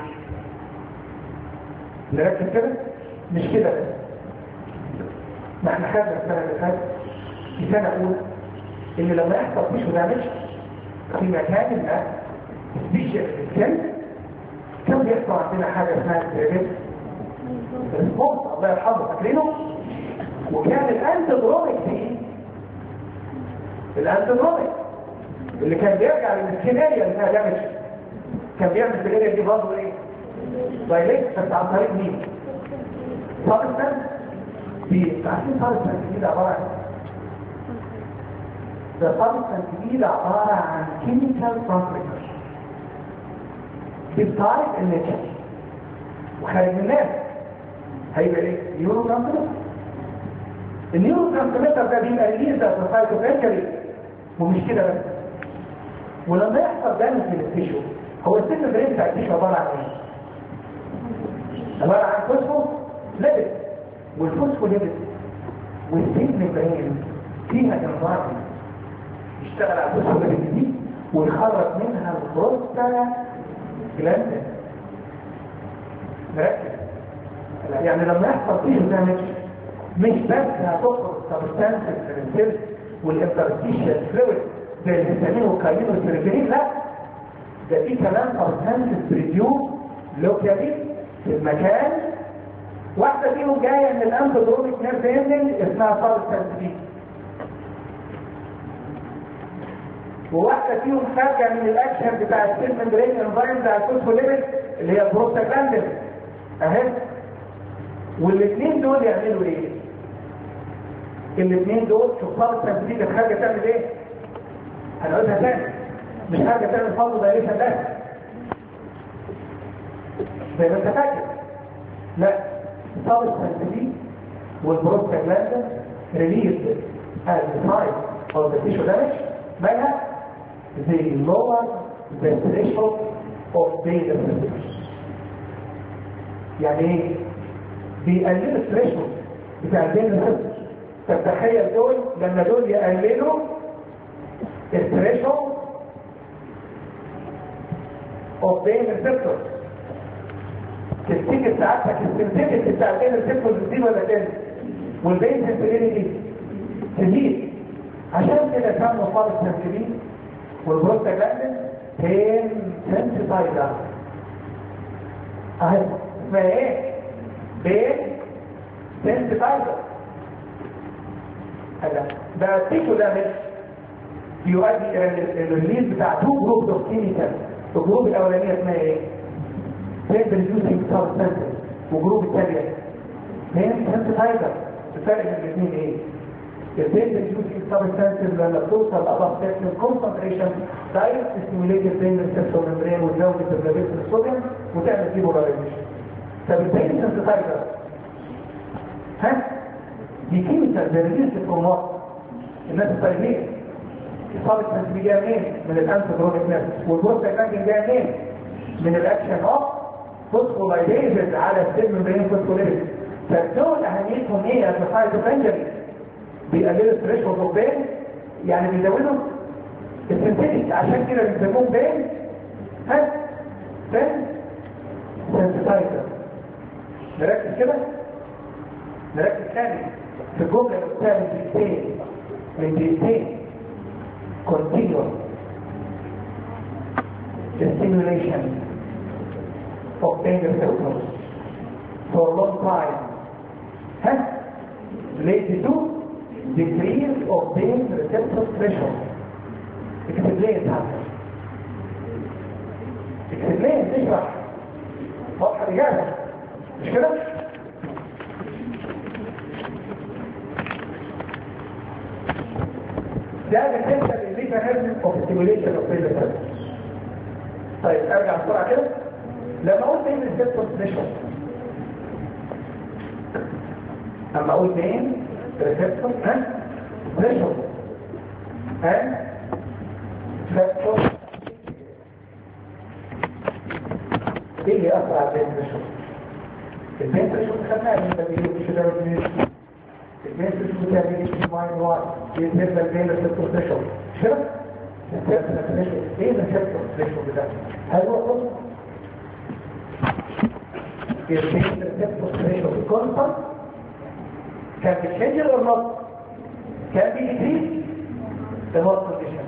نركز كده؟ مش كده بس، ما احنا خدنا السنه اللي فاتت في سنه اولى ان لما يحصل تيشو دامج في مكان ما سبيشال في السيل كان بيحصل عندنا حاجه اسمها ستريبس ريسبونس، الله يرحمه، فاكرينه؟ وكان الانتيدروميك دي الانتيدروميك اللي كان بيرجع للسكين اريا اللي فيها دامج، كان بيعمل في الاريا دي برضه ايه؟ دايليت، بس عن طريق مين؟ سبستانس. دي عارفين سبستانس دي عباره عن ده سبستانس دي عباره عن كيميكال ترانسميتر بيبتايد النيتشر، وخارج من الناس هيبقى ايه؟ نيورو ترانسميتر. النيورو ترانسميتر ده بيبقى ريليز ده سايتوكينيكالي، ومش كده بس. ولما يحصل دامج للتيشو، هو السيل برين بتاع التيشو عباره عن ايه؟ عباره عن فوسفو ليبيد، والفوسفو ليبيد والسيل برين فيها انزيم يشتغل على الفوسفو ليبيد دي ويخرج منها البروستا جلاندين. مركز يعني لما يحصل تيشو دامج مش بس هتخرج سبستانسز من السيل والانترستيشال فلويد زي الهستامين والكاينين والسيروتونين، لا ده في كمان سبستانسز بريديوس لوكالي في المكان. واحده فيهم جايه من الانتيدروميك نيرف اندنج اسمها سبستانس بي، وواحده فيهم خارجه من الاكشن بتاع السيل ممبرين انزيم بتاع الفوسفوليبيد اللي هي البروستاجلاندين اهي. والاثنين دول يعملوا ايه؟ الاثنين دول شوف سبستانس بي اللي خارجه تعمل ايه؟ هنقولها تاني، مش حاجه تعمل فاضل دايركشن بس زي ما انت فاكر، لا سبستانس بي والبروستاجلاندين ريليز at the time of the tissue damage مالها they lower the threshold of beta sensation. يعني ايه؟ بيقللوا الثريشولد بتاع البين ريسبتور. تتخيل دول لما دول يقللوا الثريشولد اوف بين ريسبتور، تفتكر ساعتك السنسيتيفيتي بتاع البين ريسبتور بتزيد ولا تقل؟ والبين سنسيتيفيتي تزيد. عشان كده كانوا فارس سنسيتيفيتي والبروستاجلاندين بين سنسيتايزر اهي اسمها ايه؟ بين سنسيتايزر. هذا ده التيشو ده مش بيؤدي الى الريليز بتاع تو جروب اوف كيميكال. الجروب الاولانيه اسمها ايه؟ بين بريديوسنج سبستانسز، والجروب الثانيه بين سنسيتايزر. الفرق بين الاثنين ايه؟ البين بريديوسنج سبستانسز لما بتوصل لاباف سيرتن كونسنتريشن دايركت ستيميوليت البين ريسبتور ممبرين وتزود البلازيت الصوديوم وتعمل فيه بولاريزيشن. طب البين سنسيتايزر ها؟ دي كيميكال ريليز فروم وات؟ الناس الطيبين. السبستانس دي جايه منين؟ من الانتيدروميك نيرف، والبروستاجلاندين جايه منين؟ من الاكشن اوف فوسفولايبيز على السيل ممبرين فوسفوليبيد. فدول اهميتهم ايه يا سايد اوف بيقللوا الثريشولد اوف بين، يعني بيزودوا السنسيتيك، عشان كده بيسموهم بين ها بين سنسيتايزر. نركز كده، نركز تاني في الجمله اللي قلتها من دقيقتين من دقيقتين continuous stimulation of pain receptors for a long time has led to decrease of pain receptor threshold. اكتبلين هذا اكتبلين تشرح واضحة الإجابة مش كده؟ ده بالنسبة للميكانيزم اوف ستيميوليشن اوف بين ريسبتورز. طيب ارجع بسرعة كده. لما اقول بين ريسبتور ثريشولد، اما اقول بين ريسبتور ها ثريشولد ها فاكتور ايه اللي اثر على البين ثريشولد؟ البين ثريشولد خدناها من تمرين الشجره والجنين. البين ثريشولد تعمل في ماين واحد بالنسبه للبين ريسبتور ثريشولد مش كده؟ ايه الريسبتور ثريشولد ده؟ هل هو قصه؟ البين ريسبتور ثريشولد كونستانت كان بيتشنج ولا نوت؟ كان بيزيد الهوت كونديشن.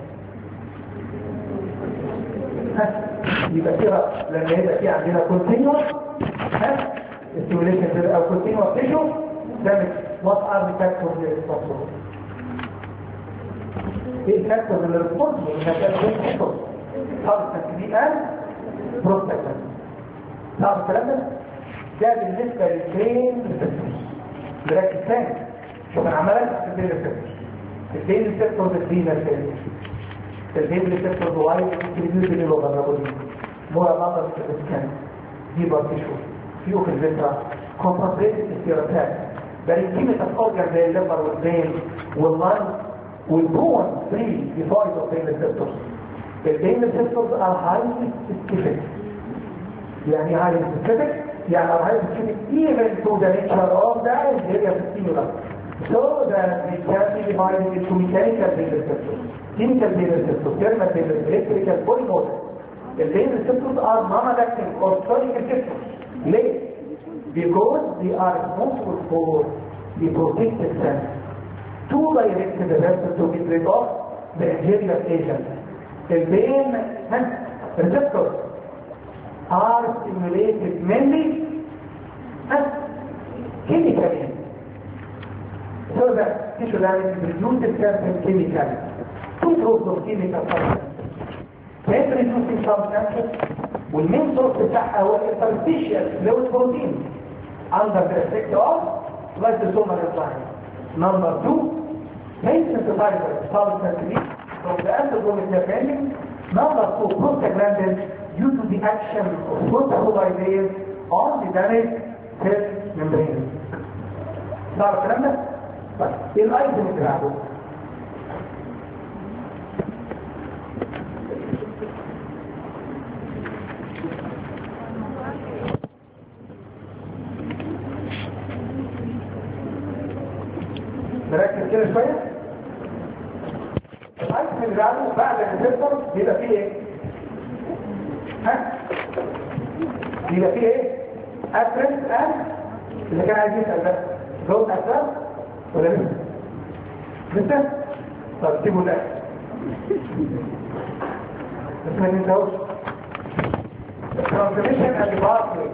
يبقى كده لما يبقى في عندنا كونتينوس ها ستيميوليشن او كونتينوس تيشو ده وات ار ذا فاكتورز اللي ريسبونسبل. ايه الفاكتورز اللي ريسبونسبل؟ المكان ده صار تكنيك ان بروتكشن. صار الكلام ده؟ ده بالنسبه للبين ريسبتورز. نركز تاني شوف انا عمال اشرح في البين ريسبتورز. البين ريسبتورز الدينا الثاني البين ريسبتورز وايد كونتريبيوت للوغرابولين مور نظر في الاسكان ديبر تيشو فيو في الفيترا كونسنتريتد ستيروتاك بريكيمة الاورجن زي الليفر والبين واللانج والبون فري ديفايد اوف بين ريسبتورز. البين ريسبتورز ار هايلي سبيسيفيك. يعني هايلي سبيسيفيك يعني ار هايلي سبيسيفيك even to the nature of the area of the stimulus so that they can be divided into mechanical pain receptors, chemical pain receptors, thermal pain receptors, electrical, polymotor. The pain receptors are non-adaptive or sonic receptors. Late. Because they are responsible for the protective sense to direct the vessel to get rid of the injurious agent. The pain receptors are stimulated mainly chemically. So that tissue damage reduces certain chemicals. Two groups of chemical substances. Can reducing substances والمين source بتاعها هو interstitial fluid protein under the effect of lysosomal enzyme. Number two, pain sensitizer substances from the endosomic mechanism. Number two, prostaglandin due to the action of phospholipase on the damaged cell membrane. صار الكلام ده؟ طيب ايه الايتم اللي بعده؟ نركز كده شويه. الايتم اللي بعده بعد الريسبتور بيبقى فيه ايه؟ ها؟ بيبقى فيه ايه؟ افرنس ان اللي كان عايز يسال ده جوه اساس ولا لسه؟ لسه؟ طب سيبوا ده بس ما ننساوش الترانسميشن اند باثوي.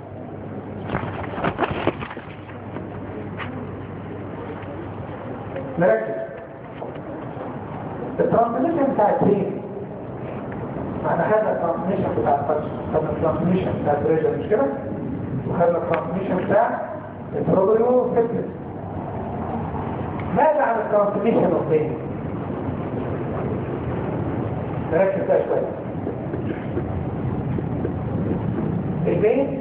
نركز الترانسميشن بتاع التين احنا خدنا الترانسميشن بتاع الفرش، خدنا الترانسميشن بتاع الريجر مش كده؟ وخدنا الترانسميشن بتاع البروبيو سيبتس. ماذا عن الترانسميشن اوف بين؟ نركز بقى شويه. البين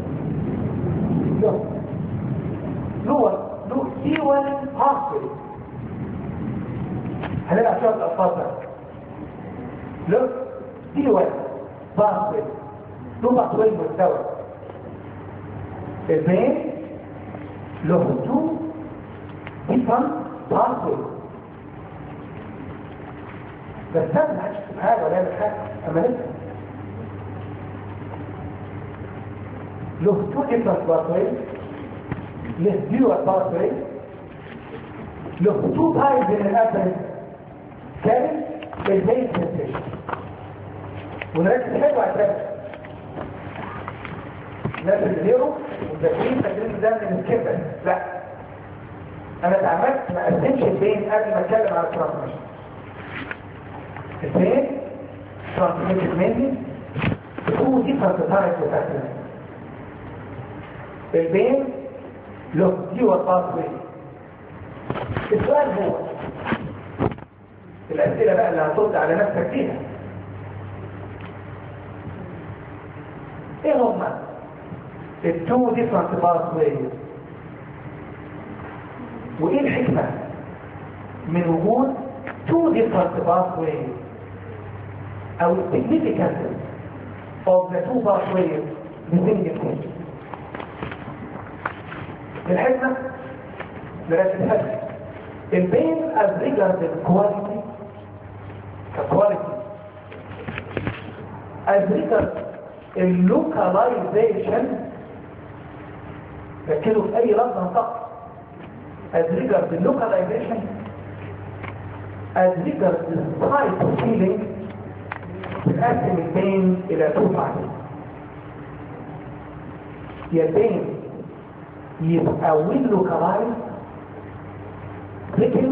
له له له سي واحد هاسبل. هنلعب شويه الالفاظ ده. له سي واحد هاسبل له باثوي مستوى البين له تو different pathways. بس ده ما حدش يكتب حاجه ولا يعمل حاجه اما لسه له تو different pathways، له dual pathways، له تو تايبس من الابرد كان البين سنسيشن. ونركز حلو على الثالث ناس الزيرو والتكوين تكليم ده من الكبر. لا انا اتعمدت ما اقسمش البين قبل ما اتكلم على الترانسميشن. البين ترانسميشن مني تو ديفرنت تايبس اوف اكتيفيتي. البين له ديوال باثوي. السؤال هو الاسئله بقى اللي هترد على نفسك فيها ايه هما التو ديفرنت باثويز، وايه الحكمه من وجود تو ديفرنت باثويز او السيجنيفيكانس اوف ذا تو باثويز بسنجل ستيج. الحكمه نركز البين as regards the quality كquality as regards اللوكاليزيشن. ركزوا في اي لفظ هنطق as regards the localization as regards the type of feeling بنقسم البين الى تو parts. يا البين يبقى ويل لوكالايز لكن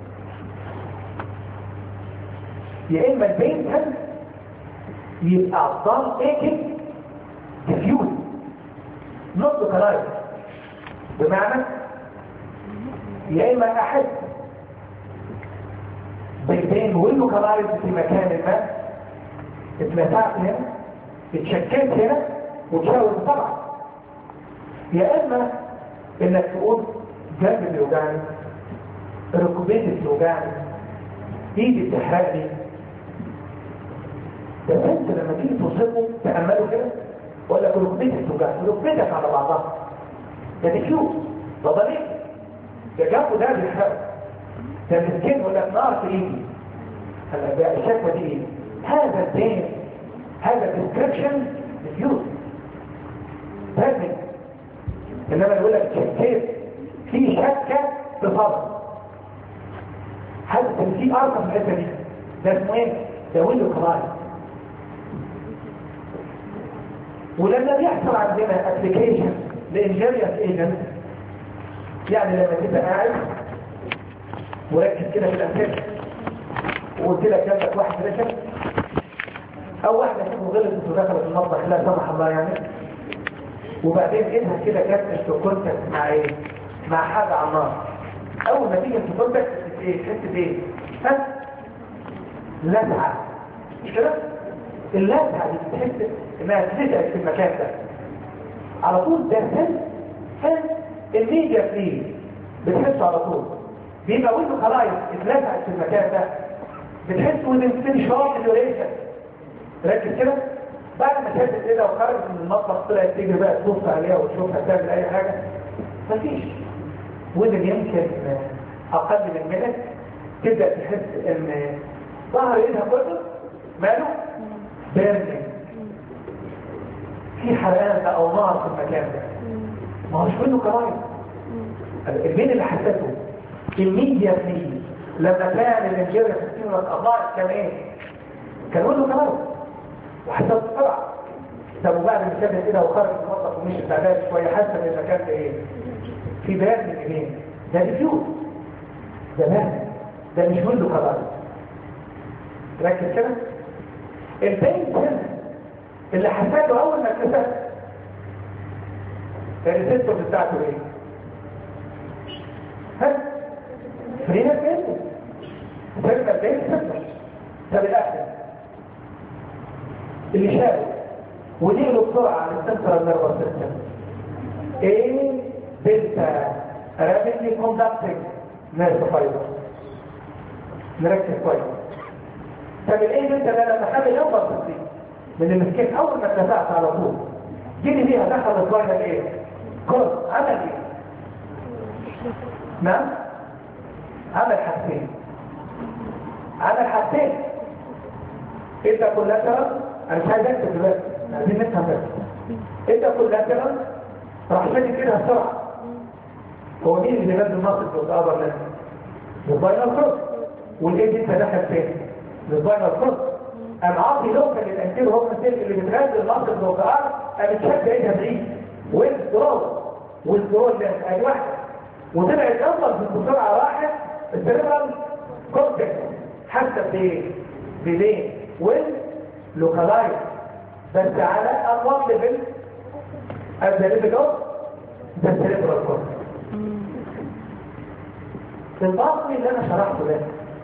يا اما البين كان يبقى ضل اكل ديفيوز نوت لوكالايز، بمعنى يا اما احد بالبين واللوكالايز في مكان ما اتمتعت هنا اتشكلت هنا وتشاور طبعا، يا اما انك تقول جنب بيوجعني، ركبتي بتوجعني، ايدي بتحرقني. ده انت لما تيجي توصفه تأمله كده ولا ركبتي بتوجعني، ركبتك على بعضها ده ديفيوز ده ضليل، ده جنبه ده بيحرقه، ده مسكين ولا نار في ايدي. هلا بقى الشكوى دي ايه؟ هذا الدين هذا ديسكريبشن ديفيوز فاهم. انما يقول لك كيف في شكه في صدر حاسس ان في ارقى في الحته دي، ده اسمه ايه؟ ده ويندو كلاين. ولما بيحصل عندنا ابلكيشن لانجيريوس ايجنت، يعني لما تبقى قاعد وركز كده في الامثله وقلت لك جنبك واحد ركب او واحده كده غلطت ودخلت المطبخ لا سمح الله يعني، وبعدين ايدها كده جت في كونتاكت مع ايه؟ مع حاجه على النار. اول ما تيجي في كونتاكت ايه؟ تحس بايه؟ ها؟ لسعه مش كده؟ اللسعه دي بتحس انها تلزقك في المكان ده على طول. ده سن سن الميديا فيه بتحسه على طول، بيبقى وانت خلاص اتلزقت في المكان ده بتحس وانت شعور الديوريشن. ركز كده بعد ما شدت ايدها وخرجت من المطبخ طلعت تجري بقى تبص عليها وتشوفها تعمل اي حاجه مفيش. وده يمكن اقل من منت تبدا تحس ان ظهر ايدها كله ماله بارد، في حرقان او نار في المكان ده. ما هوش منه كمان البين اللي حسيته الميديا فيه لما كان الانجيريا في السين والقضاء كان ايه؟ كان منه كمان وحسيت بسرعه. طب وبعد ما شدت كده وخرجت من المطبخ ومشي بعدها شويه حاسه ان المكان ده ايه؟ في بارد من ايدين، ده ديفيوز، ده بارد، ده مش منه كمان. ركز كده البين هنا اللي حسيته اول ما اكتشفت الريسبتور بتاعته ايه؟ ها؟ فرينا بين فرينا بين سبتر. طب الاخر اللي شافه ونقله بسرعه على السنترال نيرفس سيستم ايه؟ بيتا رابيدلي كوندكتنج نيرف فايبر. نركز كويس. طب الايه بيتا ده لما خد الانفر من المسكين اول ما اتفقت على طول جيني بيها دخل الظاهر ايه؟ نعم عمل حاجتين عمل حاجتين انت كولاترال، انا مش عايز اكتب دلوقتي عايزين نفهم بس. انت كولاترال راح شادد كده بسرعه. هو مين اللي بيبدل الناقص والقبر ده؟ الفاينل كروس. والايه دي تدخل فين؟ الفاينل كروس. انا عاطي لوكال للانتيرو هو السيل اللي بتغذي الناقص والقبر، انا بتشد ايدها بعيد والدرو والدرو اللي ادي واحده وطلعت اصلا بسرعه واحد السيريبرال كورتكس حتى بايه؟ بدين واللوكالايز بس على اقوى ليفل ابدا ليفل اوف ده السيريبرال كورتكس. الباقي اللي انا شرحته ده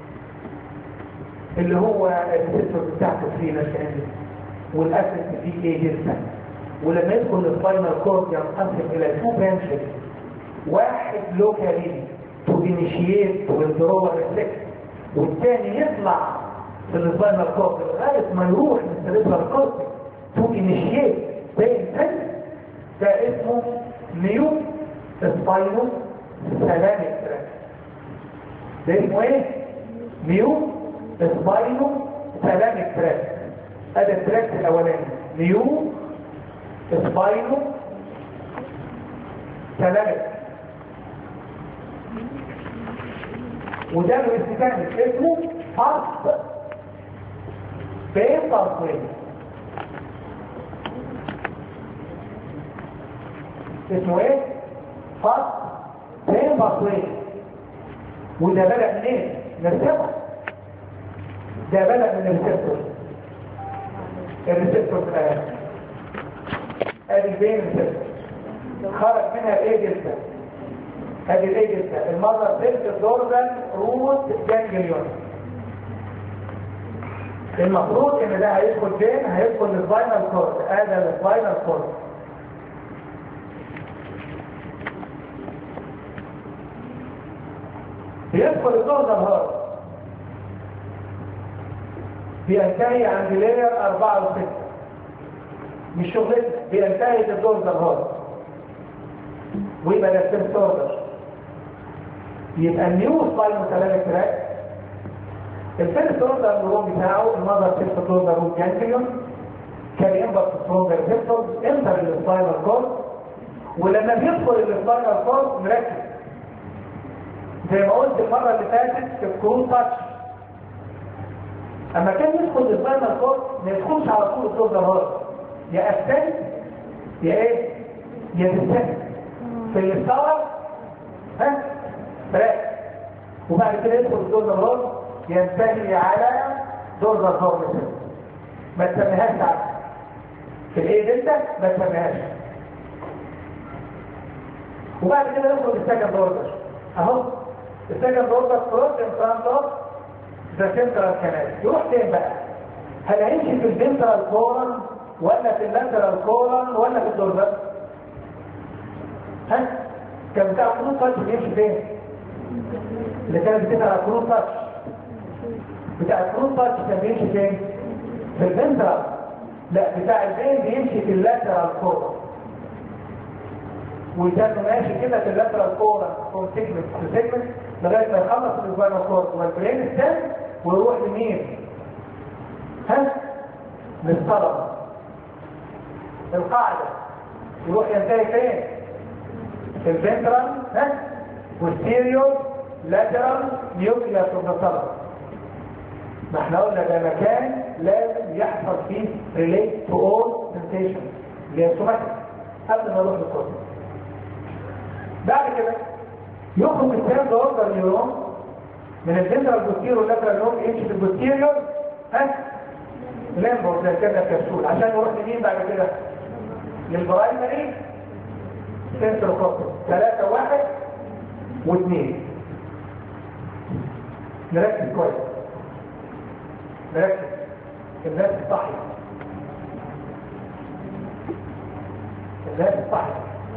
اللي هو الريسبتور بتاعته فيه مكان والاسس فيه ايه جدا، ولما يدخل الفاينل كورد ينقسم الى تو برانشز، واحد لوكالي تو انيشيت والدرو ريفلكس، والثاني يطلع في الفاينل كورد لغايه ما يروح من السيريبرال كورد تو انيشيت زي الثاني. ده اسمه نيو سباينو سلامك تراك. ده اسمه ايه؟ نيو سباينو سلامك تراك. هذا التراك الاولاني نيو سباينو سلامك، وده له استكمال اسمه فاست بين تصوير. اسمه ايه؟ فاست بين تصوير. وده بدأ منين؟ من الريسبتور. ده بدأ من الريسبتور. الريسبتور في الآن ادي بين الريسبتور خرج منها الايه جدا، ادي الايه جدا المرة سيلف دورزال روت جانجليون. المفروض ان ده هيدخل فين؟ هيدخل للفاينل كورد. هذا الفاينل كورد بيدخل الدورزال هارد، بينتهي عند لاير أربعة وستة. مش شغلتنا، بينتهي في الدورزال هارد ويبقى ده السيرفس اوردر. يبقى النيو سباينو سلامك تراك السيرفس اوردر النورون بتاعه المذر سيرفس اوردر روت جانجليون كان ينبط سترونجر ريسبتورز انتر السباينال كورد. ولما بيدخل السباينال كورد مركز زي ما قلت المره اللي فاتت في الكروس تاتش، اما كان يدخل السباينال كورد ما يدخلش على طول الدورزال هارد، يا اسفل يا ايه؟ يا تستهل في الاستوى ها براك، وبعد كده يدخل الدورزال هارد ينتهي على دورزال هارد. ما تسميهاش عكس في الايه دلتا، ما تسميهاش. وبعد كده يدخل السكند اوردر اهو. السكند اوردر كروس انفرانت اوف ذا سنترال كانال. يروح فين بقى؟ هل هيمشي في الفنترال كولون ولا في اللاترال كولون ولا في الدورزال؟ ها؟ كان بتاع كروس تاتش بيمشي فين؟ اللي كانت بتاع كروس تاتش بتاع كروس تاتش كان بيمشي فين؟ في الفنترال. لا، بتاع البين بيمشي في اللاترال كولون، ويتم ماشي كده في اللاترال كولون فروم سيجمنت تو سيجمنت لغايه ما يخلص السباينال كورد والبرين الثاني ويروح لمين؟ ها؟ للصلب القاعده. يروح ينتهي فين؟ في الفنترال ها؟ والستيريو لاترال نيوكليوس اوف ذا صلب. ما احنا قلنا ده مكان لازم يحصل فيه ريليت تو اول سنسيشن اللي هي السوماتيك قبل ما نروح للكورتكس. بعد كده يخرج الثيرد اوردر نيورون من الفنترال بوستيريور واللاترال نيورون يمشي في البوستيريور ها لامبور زي كده كبسول عشان يروح لمين بعد كده؟ للبرايمري سنترال كورتكس. ثلاثة واحد واثنين. نركز كويس، نركز الناس الصحية، الناس الصحية.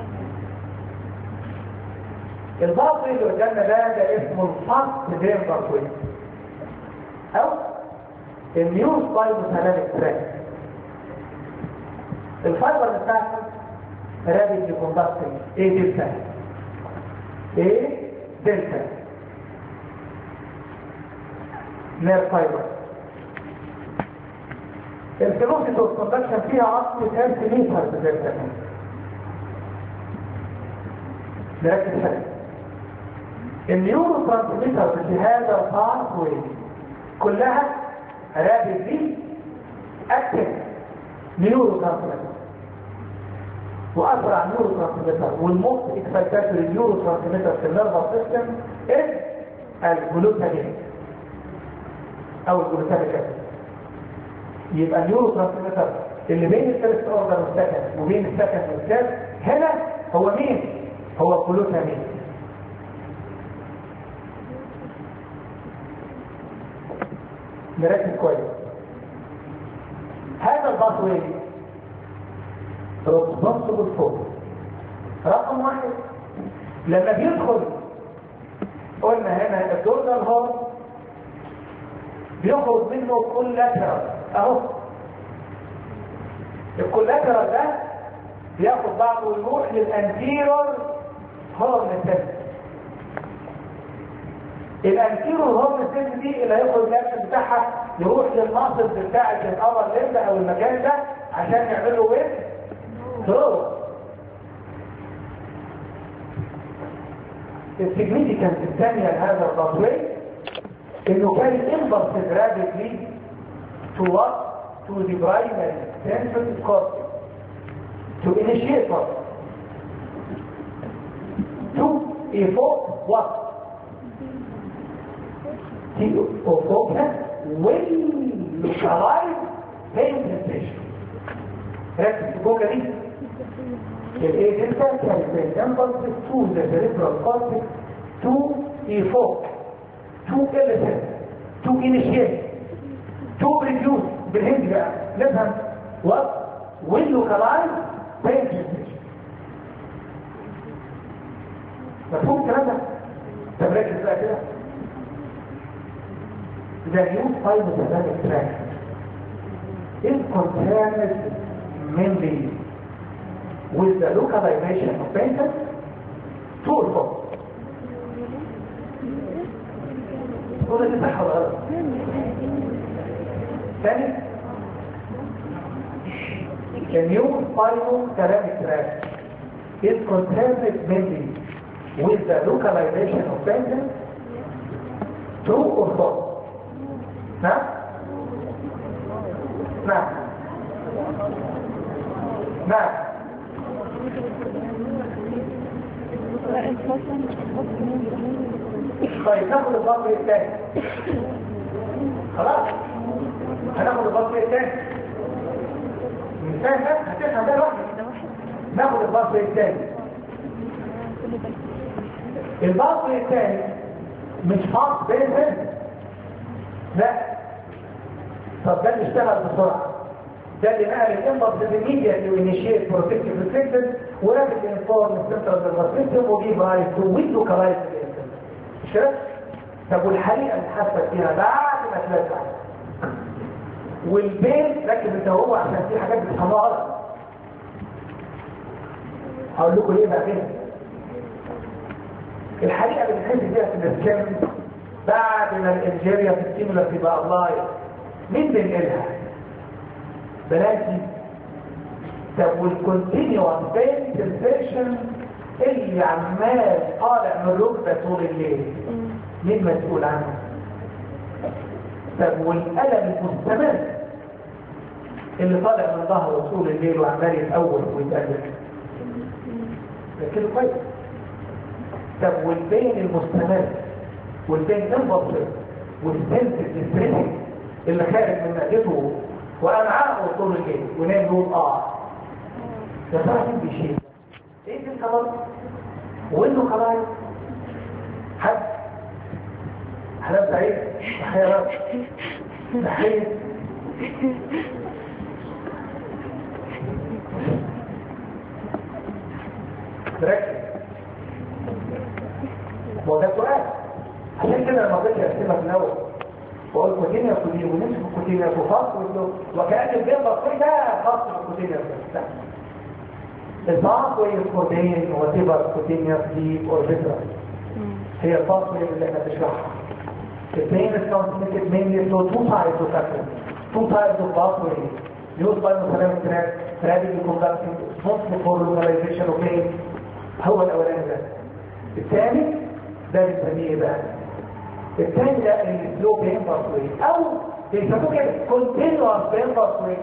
الباطل اللي قدامنا ده ده اسمه الفاست بين باطوين او النيو سباينو سلامك تراك. الفايبر بتاعته رابط لكوندكتنج ايه دلتا ايه دلتا نير فايبر. الفيلوسيتي والكوندكشن فيها عصر سنتيمتر بدلتا. نركز حاجه، النيورو ترانسميتر في هذا الباث كلها رابط دي اكتف نيورو ترانسميتر، واسرع نيورو ترانسميتر والموست اكسايتاتوري نيورو ترانسميتر في النيرفس سيستم از الجلوتامين او الجلوتاميك اسيد. يبقى النيورو ترانسميتر اللي بين الثالث اوردر والسكند وبين السكند والثالث هنا هو مين؟ هو الجلوتامين. نركز كويس. هذا الباثوي ريسبونسبل فور رقم واحد لما بيدخل، قلنا هنا الدورنال هورن بيخرج منه كولاترال اهو. الكولاترال ده بياخد بعضه ويروح للانتيرور هورن سيل. الانتيرور هورن سيل دي اللي هياخد الاكشن بتاعها يروح للماسل بتاعه الابر ليمب او المكان ده عشان يعمل له ويب دور. السيجنيفيكانس الثانيه لهذا الباثوي انه كان امبلس رابيدلي to what? to the primary central cortex to initiate what? to evoke what? to evoke when localized pain sensation. ركز في الجمله دي. الايه دلتا كان امبلس to the cerebral cortex to evoke to elicit to initiate to reduce بالهندي بقى نفهم what will localize pain sensation. مفهوم الكلام ده؟ طب ركز بقى كده. The new phytosomatic tract is concerned mainly with the localization of pain to evoke. هو دي صح ولا غلط؟ ثاني the new phytoceramic tract is concerned mainly with the localization of pain true or false؟ نعم؟ نعم نعم طيب ناخد الباطل الثاني. خلاص هناخد الباطل الثاني مثال ده هتفهم ده لوحدك. ناخد الباطل الثاني. الباطل الثاني مش فاصل بين الثاني، لا. طب ده اللي اشتغل بسرعه، ده اللي نقل الانبط immediately وانيشيت بروتكتيف ريسبتورز ورابط انفورم السنترال نيرفس سيستم وجيب رايت ويندو كلايز مش كده؟ طب والحقيقه اللي حصلت فيها بعد ما اتلسع والبين ركز انت هو عشان في حاجات بتفهمها غلط. هقول لكم ليه بقى كده. الحقيقه اللي بنحس بيها في الاسكان بعد ما الانجيريا في الستيمولاس يبقى الله مين بينقلها؟ بلاتي. طب والكونتينيوس بين سنسيشن اللي عمال طالع من الركبه طول الليل مين مسؤول عنه؟ طب والالم المستمر اللي طالع من ظهره طول الليل وعمال يتأول ويتألم ده كده كويس. طب والبين المستمر والبين المبطل والسنس الستريسنج اللي خارج من معدته وامعاءه طول الليل ونام يقول اه ده صراحه بيشيل ايه دي الخبر وانه خلاص حد حلال سعيد تحيه رب تحيه ركز. هو ده سؤال عشان كده لما قلت ارسمها في الاول وقلت كوتينيا كوتينيا ونمسك الكوتينيا وخاص وكأن البيض بطري ده خاص بالكوتينيا. البعض ويسكوتين وتبر كوتينيا في اوربيترا هي الباثوي اللي احنا بنشرحها. البين is transmitted mainly through two types of factors, two types of pathway used by muscle tract, rapidly conducting, responsible for localization of pain. هو الاولاني ده. الثاني ده بنسميه ايه بقى؟ الثاني ده السلو بين باثوي او بيسموه كده continuous بين باثوي.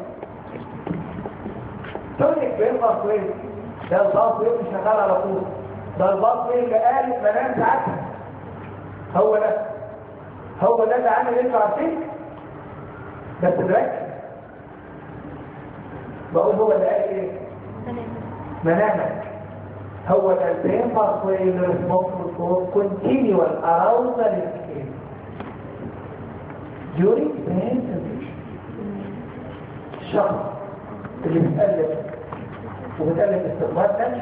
تونيك بين باثوي ده الباثوي مش شغال على طول، ده الباثوي اللي قال منام ساعتها. هو ده هو ده اللي عامل انتوا عارفين. بس دلوقتي بقول هو اللي قال ايه؟ منامك. هو ده البين باثوي اللي responsible for continual arousal state during pain sensation. الشخص اللي بيتألف وبيتألف استقبال تنشي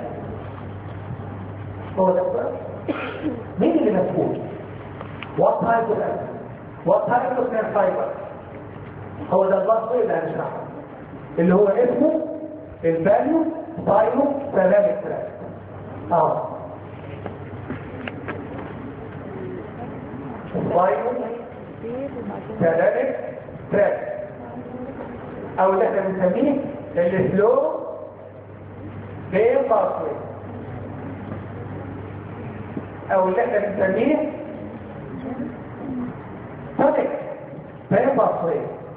هو ده بقى. مين اللي مسؤول؟ what type of acid what type of nerve fiber؟ هو ده الباثوي اللي هنشرحه اللي هو اسمه الفاليو سايلو سلامك تراك. اه سايلو سلامك تراك او اللي احنا بنسميه السلو بين باثوي او اللي احنا بنسميه تونيك بين باثوي.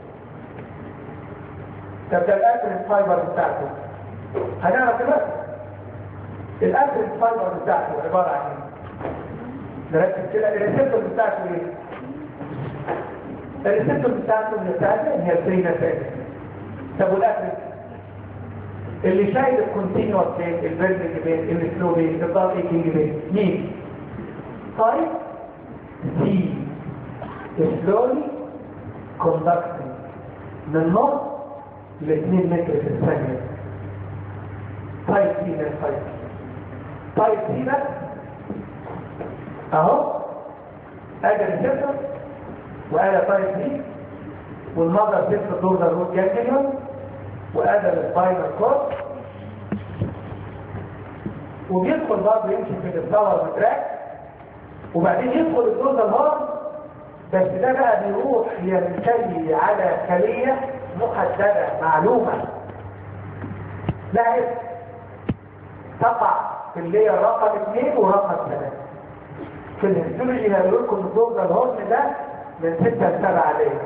طب ده الأكل فايبر بتاعته هنعرف دلوقتي. الأكل فايبر بتاعته عبارة عن ايه؟ نركز كده. الريسبتور بتاعته ايه؟ الريسبتور بتاعته اللي بتاعته هي البريناتال. طب والأكل اللي شايل الكونتينوس بين الفيرمنج بين السلو بين الضغط ايكينج بين مين؟ طيب سي slowly conducting من نص ل اتنين متر في الثانية. طيب سي من طيب طيب سي ده اهو ادي الريسبتور وادي طيب سي والمضر سيستر دورزال روت جانجليون وادي السباينال كورد وبيدخل برضه يمشي في الساور تراك وبعدين يدخل الدورزال هورن. بس ده بقى بيروح ينتهي على خلية محددة معلومة لا اسم تقع في اللي هي رقم اثنين ورقم ثلاثة. في الهيستولوجي هيقول لكم الدور ده الهرم ده من ستة لسبعة عليه.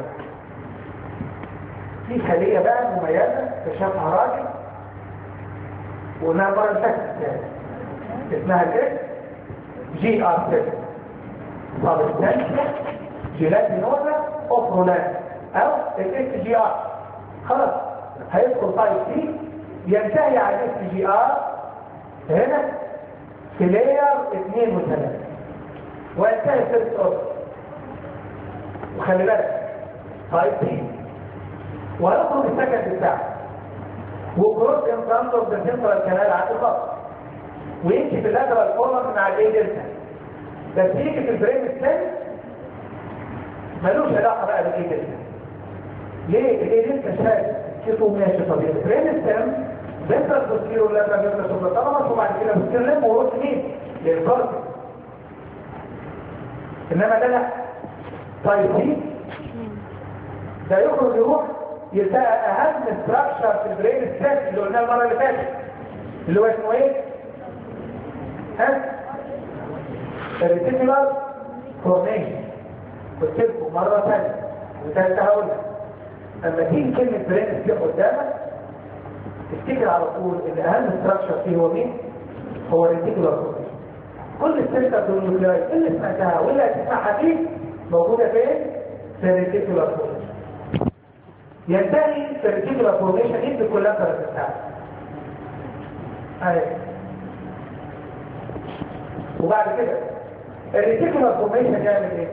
في خلية بقى مميزة اكتشفها راجل وقلناها مرة فاتت اسمها الاس جي ار سبعة سبستانشيا جيلاتينوزا اوفرولان او الاس جي ار. خلاص هيدخل طيب سي ينتهي على الاس جي ار هنا في لاير اثنين وثلاثة وينتهي سيرت اوف. وخلي بالك طيب سي وهيخرج السكن بتاعه وكروس انفرانت اوف ذا سنترال كانال على الخط ويمشي في اللاترال كورنر مع الاي دلتا. بس يجي في البرين ستيم ملوش علاقه بقى بالاي دلتا. ليه؟ الاي دلتا شايف كيفه ماشي طبيعي. البرين ستيم بينتر بوستيرو لاترال بينتر سوبراتالامس وبعد كده بوستيرو ليم وروح مين؟ للكورتكس. انما ده لا. طيب دي ده يخرج يروح يلتقى اهم ستراكشر في البرين ستيم اللي قلناه المره اللي فاتت اللي هو اسمه ايه؟ ها؟ الريتيكولار فورميشن. قلت لكم مره ثانيه وثالثه هقول لك اما تيجي كلمه برين ستيم قدامك تفتكر على طول ان اهم ستراكشر فيه هو مين؟ هو الريتيكولار فورميشن. كل السيستم النيوكلياي اللي سمعتها واللي هتسمعها فيه موجوده فين؟ في الريتيكولار فورميشن. ينتهي في الريتيكولار فورميشن يدي كولاترال بتاعه. اهي وبعد كده الريتيكولار فورميشن يعمل ايه؟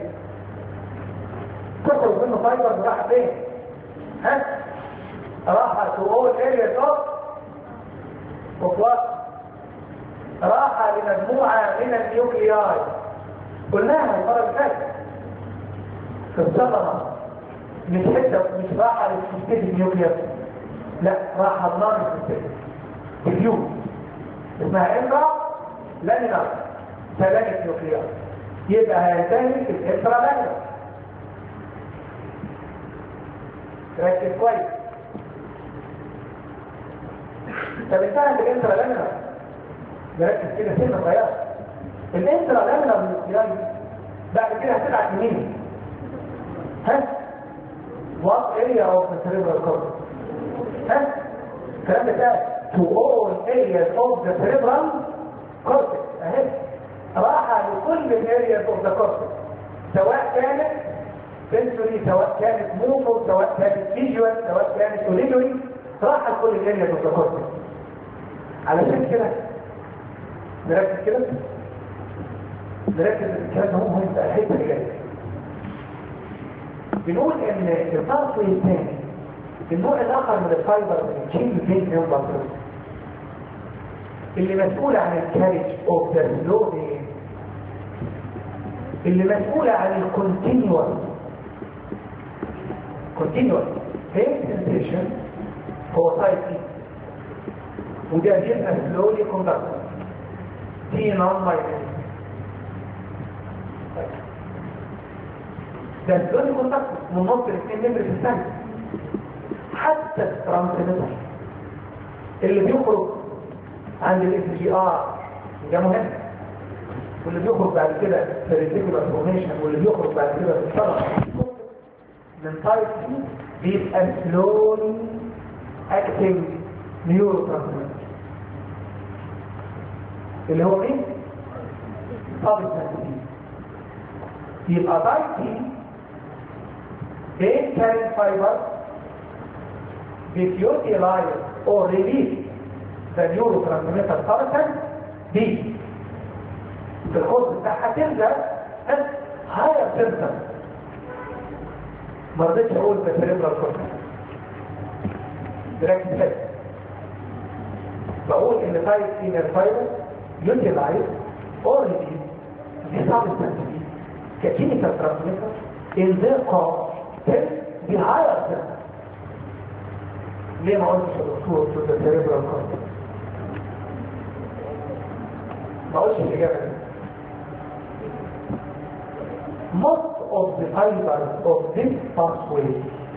تخرج منه فايبر راح فين؟ ها؟ راح to all areas of of what؟ راح لمجموعة من النيوكلياي قلناها المرة اللي فاتت في الصدمة. مش حتة مش راحة للسيستم النيوكلياي لا راحة لنار السيستم اليوم اسمها انرا لانينار ثلاثة نيوكلياي يبقى هينتهي في الانترالامينال. ركز كويس. طب انتهى في الانترالامينال، نركز كده سنة صغيرة. الانترالامينال نيوكلياي بعد كده هتبعت لمين؟ ها؟ what area of the cerebral cortex؟ ها؟ الكلام ده to all areas of the cerebral cortex. اهي راحة لكل areas of the cortex، سواء كانت sensory، سواء كانت motor، سواء كانت visual، سواء كانت auditory، راحة لكل areas of the cortex. علشان كده نركز كده، نركز ان الكلام ده مهم في الحته اللي جايه. بنقول ان الباثوي الثاني النوع الاخر من الفايبر من التشين بين امبلس اللي مسؤول عن الكارج اوف ذا سلو، اللي مسؤول عن الكونتينوس كونتينوس هيد سنسيشن هو تايب سي، وده بيبقى سلولي كوندكتور تي نون مايلين. ده سلولي كوندكتور من نص الاثنين متر في الثانية. حتى الترانسميتر اللي بيخرج عند الاف جي ار ده مهم، واللي بيخرج بعد كده في الريتيكولار فورميشن، واللي بيخرج بعد كده في الطرف من تايب سي بيبقى سلولي اكتنج نيورو ترانسميتر اللي هو ايه؟ طابق تنسيق. يبقى تايب سي بين كارين فايبر بيوتيلايز او ريليز ذا نيورو ترانسميتر سبستانس دي في الخط بتاعها تبدا هاير سيمبتوم. ما رضيتش اقول في السيريبرال كورتكس، ركز كده، بقول ان تايب سي نير فايبر يوتيلايز او ريليز ذا سبستانس دي ككيميكال ترانسميتر in their core till the higher symptoms. ليه ما قلتش الدكتور to the cerebral cortex؟ ما قلتش الإجابة دي. Most of the fibers of this pathway،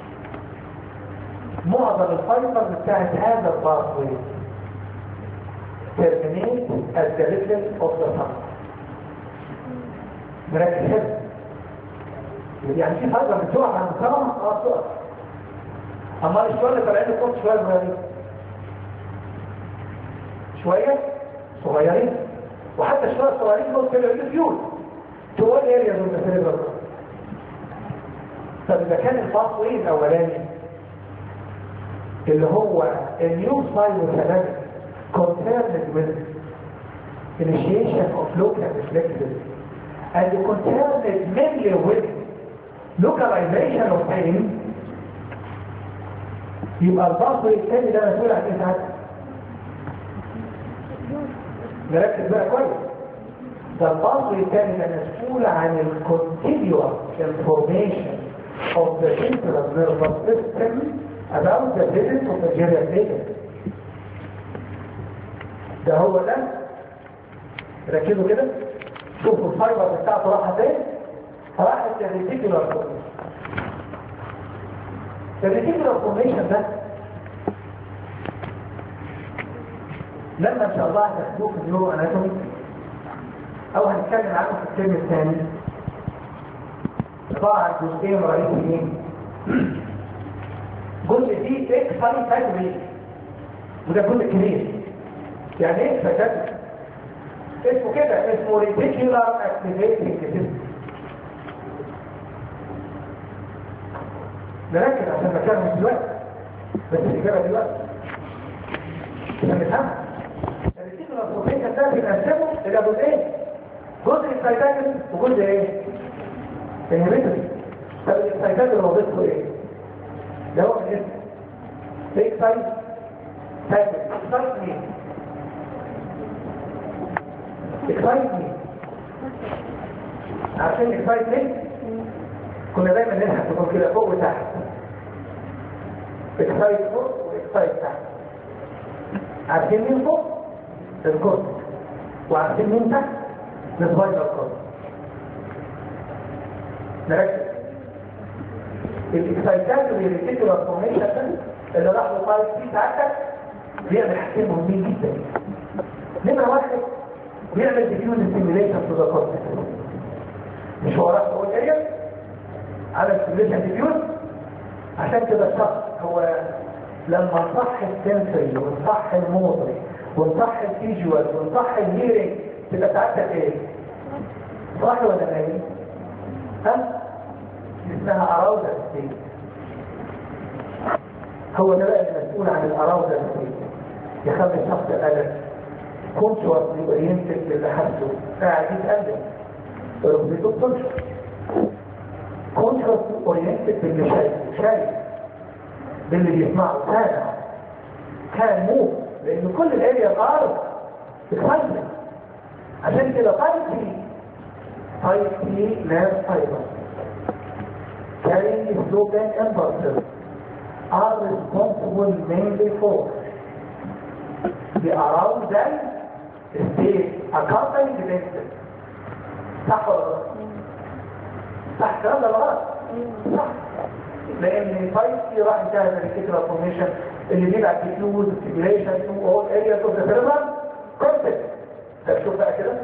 معظم الفايبرز بتاعت هذا الباثوي terminate at the level of the tongue. مركز هنا، يعني في فايبر بتقع عند السمع اه بتقع، اما الشويه اللي طالعين الكورت شويه صغيرين شويه صغيرين، وحتى الشويه الصغيرين دول كده يجوا فيول تقول اريا من السيريبرال. طب اذا كان الباثوي الاولاني اللي هو النيو ساينوسينابيك concerned with initiation of local reflexes and concerned mainly with localization of pain، يبقى الباثوي الثاني ده مسؤول عن ايه ساعتها؟ نركز بقى كويس. ده الباثوي الثاني ده مسؤول عن الكونتينيوس انفورميشن of the central nervous system about the presence of the geriatric. ده هو ده، ركزوا كده، شوفوا الفايبر بتاعته راحه فين؟ راحت للريتيكولار فورميشن. الريتيكولار فورميشن ده لما ان شاء الله هتاخدوه في النيورو اناتومي او هنتكلم عنه في الترم الثاني، عباره عن جزئين رئيسيين. جزء فيه اكسايتاتوري وده جزء كبير. يعني ايه اكسايتاتوري؟ اسمه كده، اسمه ريتيكولار اكتيفيتنج سيستم. نركز عشان مكانه دلوقتي، بس الإجابة دلوقتي عشان نفهمها. الريتيكولار فورميشن ده بنقسمه إلى جزئين، جزء اكسايتاتوري وجزء ايه؟ انهبيتوري. طب الاكسايتاتوري وظيفته ايه؟ ده هو الاسم اكسايتاتوري. اكسايت مين؟ اكسايت مين؟ عشان اكسايت مين؟ كنا دايما نلحق تكون كده فوق وتحت، اكسايت فوق واكسايت تحت. عارفين مين فوق؟ الكورت. وعارفين مين تحت؟ السباينال كورد. نركز. الاكسايتاتوري ريتيكولار فورميشن ده اللي راح له فايف سي ساعتك بيعمل حاجتين مهمين جدا. نمرة واحد بيعمل ديفيوز ستيميوليشن تو ذا كورتكس. مش هو راح هو جاي على ستيميوليشن ديفيوز. عشان كده الشخص هو لما نصح السنسوري ونصح الموتري ونصح الفيجوال ونصح الهيرنج تبقى ساعتك ايه؟ صح ولا نايم؟ ها؟ اسمها اراوزال ستيت. هو ده بقى المسؤول عن الاراوزال ستيت، يخلي الشخص الالم كونشوسلي اورينتد باللي حاسه، قاعد يتقلب ركبته بتنشر، كونشوسلي اورينتد باللي شايفه، شايف باللي بيسمعه، سامع، كان موت، لان كل الاريا الارض بتخلي. عشان كده طيب سي طيب سي ناس فايبر carrying slow pain impulses are responsible mainly for the arousal state accompanying the incident. صح ولا غلط؟ صح الكلام ده غلط؟ صح. لان طيب سي راح انتهى من الريتيكولار فورميشن اللي بيبعت ديفيوز ستيميوليشن تو اول ارياز اوف ذا سيربرال كورتكس. طب شوف بقى كده،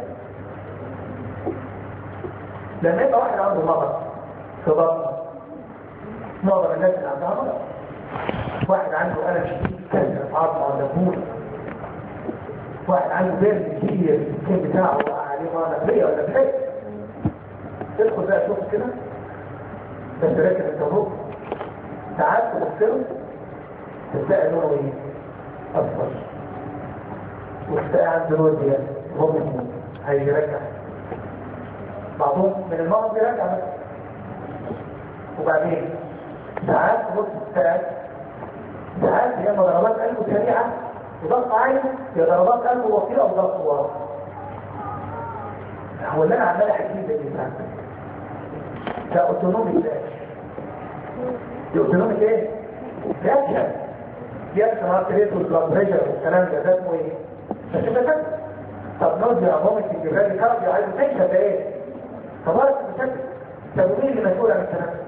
لما يبقى واحد عنده مرض في بطنه، معظم الناس اللي عندها مرض، واحد عنده ألم شديد كسر في عظمه ولا بول، واحد عنده بيرد كتير في السكين بتاعه وقع عليه مرة نفسية ولا بحيث، تدخل بقى شوف كده بس راكب التابوت، ساعات تبصره تلاقي لونه ايه؟ اصفر، وتلاقي عنده روديا غمض هيرجع. بعضهم من المرض بيرجع بس. وبعدين ساعات تبص ساعات ساعات هي ضربات قلبه سريعه وضغط عالي، هي ضربات قلبه بطيئه وضغط واطي. هو اللي انا عمال احكي ده ايه؟ ده اوتونومي ده الاوتونومي ايه؟ رياكشن رياكشن هارت والبلاد بريشر والكلام ده ده اسمه ايه؟ مش كده؟ طب نوزع مومنت الجبال كارديو عايز تكشف ده ايه؟ فبارك بشكل. طب مين اللي مسؤول عن الكلام ده؟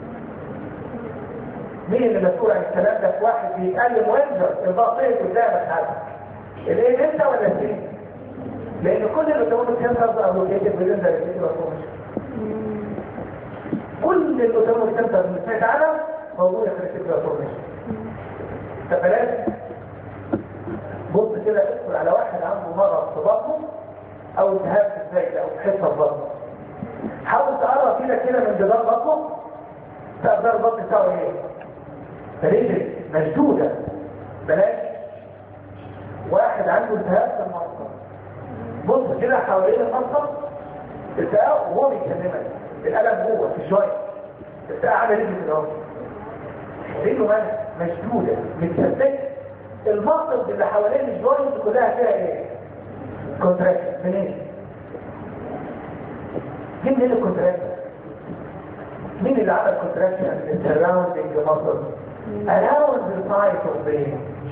مين اللي مسؤول عن الكلام ده؟ في واحد بيتقلم وينزل الباطيه قدامك حاجه الايه انت ولا السين؟ لان كل اللي بتقوله السنتر او لوكيتد ويزن ذا ريتيكولار فورميشن، كل اللي قدامه السنتر من سمعت عنها موجوده في الريتيكولار فورميشن. فبلاش بص كده ادخل على واحد عنده مرض في بطنه او التهاب في الزايده او في حته في بطنه، حاول تقرب كده كده من جدار بطنه تقدر البطن بتاعه ايه؟ رجل مشدوده. بلاش واحد عنده التهاب في المفصل، بص كده حوالين المفصل التهاب وهو بيكلمك، الالم جوه في الجوينت، التهاب عامل رجل كده اهو، رجله مالها مشدوده متثبته، المفصل اللي حوالين الجوينت كلها فيها ايه؟ كونتراكشن. منين؟ مين اللي الكونتراكشن؟ مين اللي عمل كونتراكشن؟ السراوندنج ماسل around the site of brain.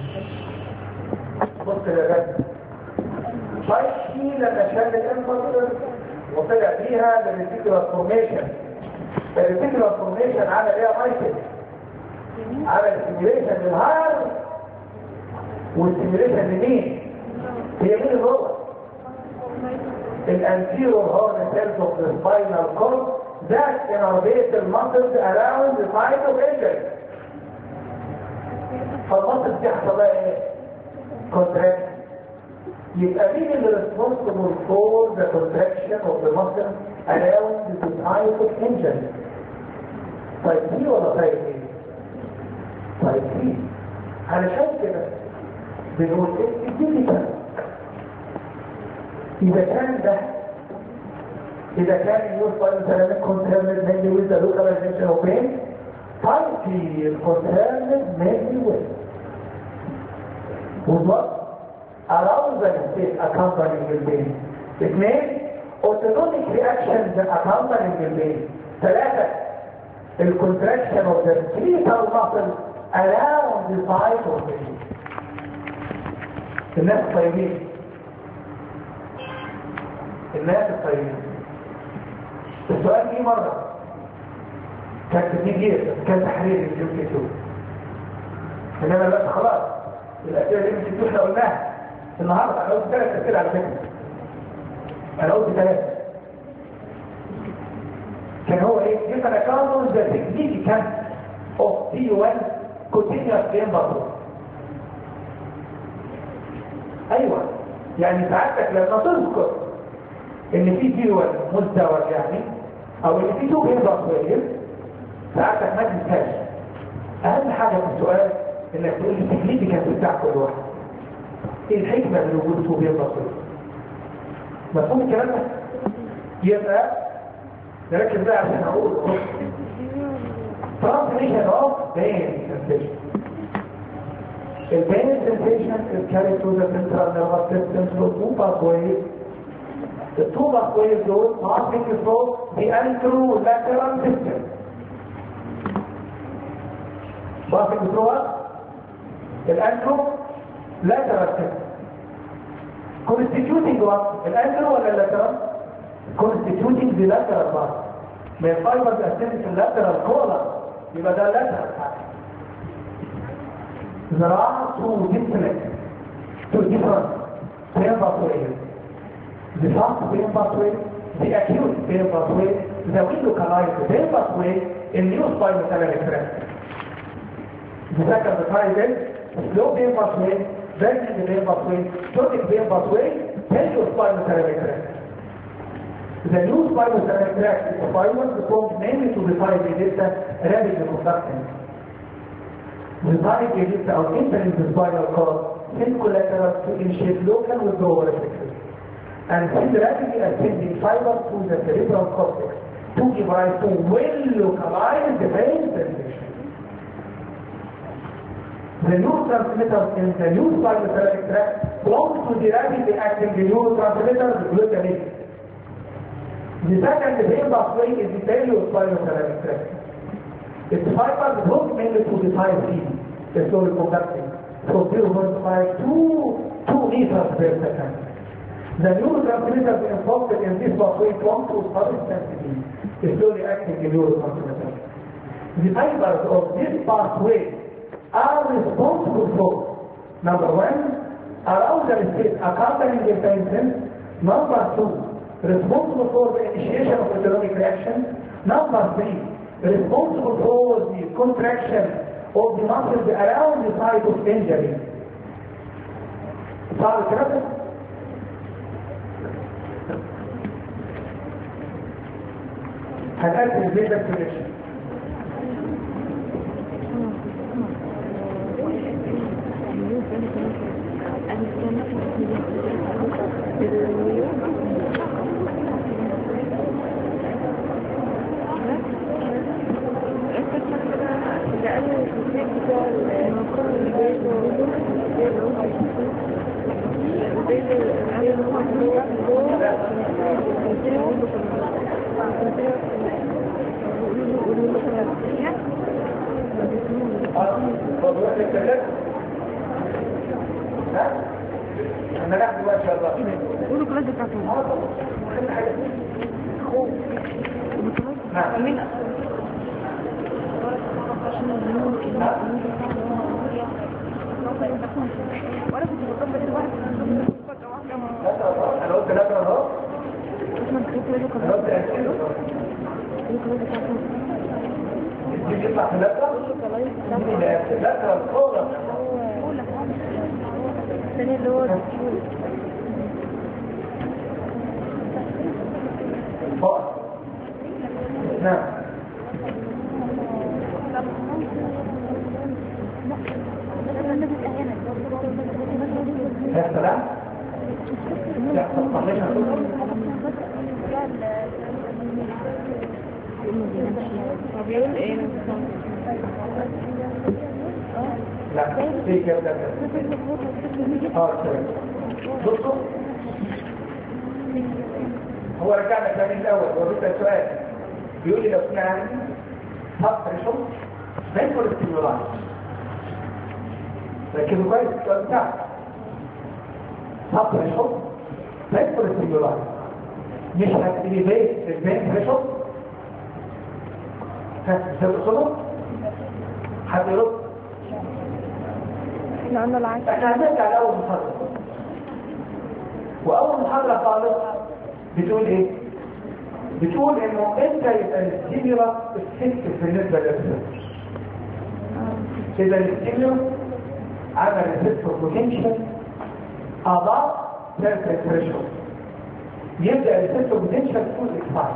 بص للرجل فايشي لما شال الانفصل وطلع بيها للريتيكولار فورميشن. الريتيكولار فورميشن عمل ايه يا مايكل؟ عمل ستيميوليشن للهارت والستيميوليشن لمين؟ هي مين اللي هو؟ الانتيرور هورن سيلز اوف ذا سباينال كورد that innervate the muscles around the site of injury. فالمصل دي حصل لها ايه؟ كونتراكشن. يبقى مين اللي responsible for the contraction of the muscle around the site of injury؟ طيب دي ولا طيب ايه؟ طيب دي علشان كده بنقول ايه دي كده. اذا كان ده اذا كان يوصل مثلا كونترنت مينلي ويز ذا لوكاليزيشن اوف بين، طيب الكونترنت مينلي ويز وضغط arousal state accompanying the pain. اثنين autonomic reactions accompanying the pain. ثلاثة الcontraction of the skeletal muscle around the site of the pain. الناس الطيبين الناس الطيبين السؤال جه مرة كانت بتيجي كان تحرير الام سي اتنين. انما دلوقتي خلاص الاسئله الام سي اتنين احنا قلناها النهارده. انا قلت ثلاث اسئله على فكره، انا قلت ثلاثه. كان هو ايه؟ يبقى كانون ذا سيجنيفيكانس اوف تي واحد كونتينيوس بيمبر. ايوه يعني ساعتك لما تذكر ان في تي واحد مزدوج يعني، او ان في تو بيمبر كويس، ساعتك ما تنساش اهم حاجه في السؤال انك تقول لي السيجنيفيكانس بتاع كل واحد. ايه الحكمه من وجود تو بيمبر كويس؟ مفهوم الكلام ده؟ يبقى نركز بقى عشان اقول transmission of pain sensation. The pain sensation is carried to the central nervous system through two pathways. The two pathways those passing through the anterolateral system. Passing through what? The anterolateral system. Constituting what? The antero or the lateral? Constituting the lateral part. من الفايبرز اساسا اللاترال كولر يبقى ده اللاترال part. زراعة to different to different pain pathways. The fast pain pathway, the acute pain pathway, the localized pain pathway in new spinothalamic tract. The second type is slow pain pathway, bending pain pathway, tonic pain pathway, perio-spinothalamic tract. The new spinothalamic tract is a fiber belongs mainly to the type register rapid conducting. The type register are entering the spinal cord circulateral to initiate local withdrawal effects and send rapidly ascending fiber to the cerebral cortex to give rise to well-localized pain sensation. The neurotransmitters in the new spinothalamic tract belong to the rapidly acting neurotransmitters glutamate. The second pain pathway is the perio-spinothalamic tract. Its fibers belong mainly to the type C, the slow conducting, so zero point five to two liters per second. The neurotransmitters involved in this pathway belong to substances, the slowly acting neurotransmitters. The fibers of this pathway are responsible for, number one, arousal state accompanying the pain sense. Number two, responsible for the initiation of autonomic reaction. Number three, responsible for the contraction of the muscles around the site of injury. صار الكلام؟ هنقسم البيتا كونكشن. انا راح دلوقتي يا الله قولوا كلاس بتاعتهم اه طبعا كل حاجه اخو نعم مين وانا كنت بطبق الواحد انا قلت لا اهو انا قلت اسئله دي يطلع في لفه دي لفه الصوره الثاني اللي هو نعم يا سلام يحصل صحيح طب يقول ايه لا في كده اه بصوا هو رجعنا كمان الاول ورد السؤال بيقول لي لو كنا عندي هاب ريشوت بينكم الاستيمولاي لكن كويس السؤال بتاعك هاب ريشوت بينكم الاستيمولاي مش هتليفيت البين ريشوت هتقصده؟ حد يرد؟ احنا قلنا العكس. احنا هنرجع لأول محاضرة، وأول محاضرة خالص بتقول ايه؟ بتقول انه انت يبقى الستيمولس افكتيف بالنسبة للريسبتور. إذا الستيمولس عمل ريسبتور بوتنشال أضاف سيركل ثريشولد، يبدأ الريسبتور بوتنشال تكون اكسايد.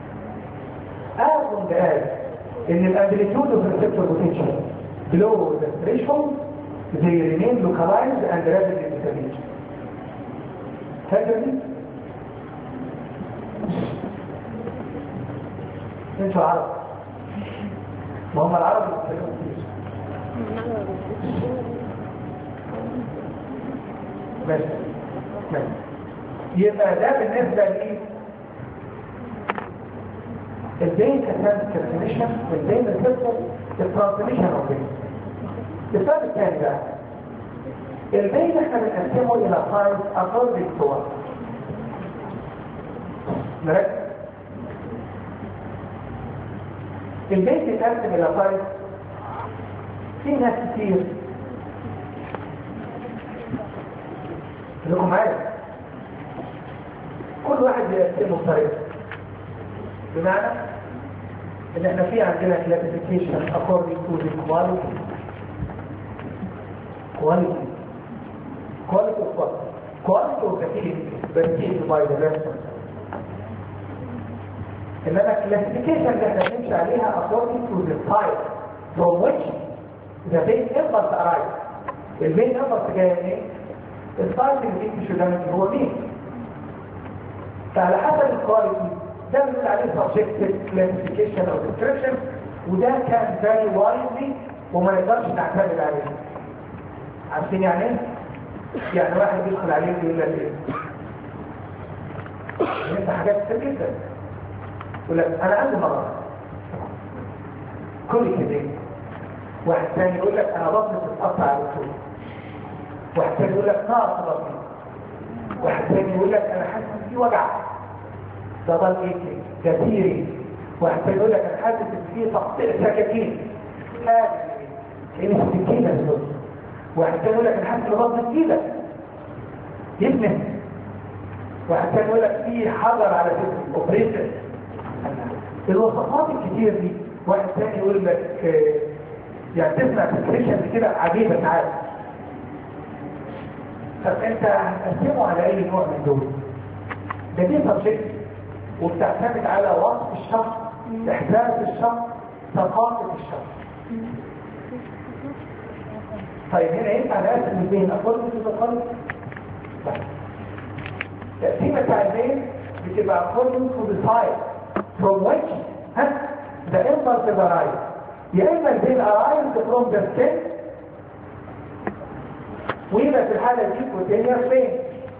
أظن قال إن الأمبليتيود of receptor potential below the threshold they remain localized and rapidly disappear. فاكر؟ انتوا عرب، ما هم العرب اللي بيتكلموا كتير. ماشي ماشي. يبقى ده بالنسبه لي البين كانت كالكوليشن والبين ريسبتور الترانسميشن اوف بين. السؤال الثاني بقى، البين احنا بنقسمه الى فايف اكوردنج تو نركز. البين بيتقسم الى فايف. في ناس كتير لكم معايا كل واحد بيقسمه بطريقه، بمعنى ان احنا في عندنا classification according to the quality quality quality of what? quality of the field perceived by the person. انما classification اللي احنا بنمشي عليها according to the type from which the main impulse arrives. المين impulse جايه منين؟ السايت اللي فيه شدامك هو مين؟ فعلى حسب الكواليتي ده بنقول عليه subjective classification او description، وده كان very widely وما نقدرش نعتمد عليه. عارفين يعني ايه؟ يعني واحد يدخل عليه يقول لك ايه؟ انت حاجات كتير جدا. يقول لك انا عندي مرض كل كده. واحد ثاني يقول لك انا بطني بتتقطع على طول. واحد ثاني يقول لك نار في بطني. واحد ثاني يقول لك انا حاسس ان في وجع. ده ضل ايه كثيري. واحد ثاني يقول لك انا حاسس ان في تقطيع سكاكين. هذه ايه السكينه دول. واحد ثاني يقول لك انا حاسس ان بطني تقيله. يبني. واحد ثاني يقول لك في حجر على جسمي اوبريشن. الوصفات الكتير دي واحد ثاني يقول لك يعني تسمع تكريشن كده عجيبه ساعات. طب انت هتقسمه على اي نوع من دول؟ ده دي سبجكت وبتعتمد على وصف الشخص، احساس الشخص، ثقافه الشخص. طيب هنا ينفع نقسم البين اقول في القلب؟ التقسيمه بتاع البين بتبقى according to the side from which ها the impulse arrives. يا اما البين arrives from the skin ويبقى في الحالة دي continuous pain،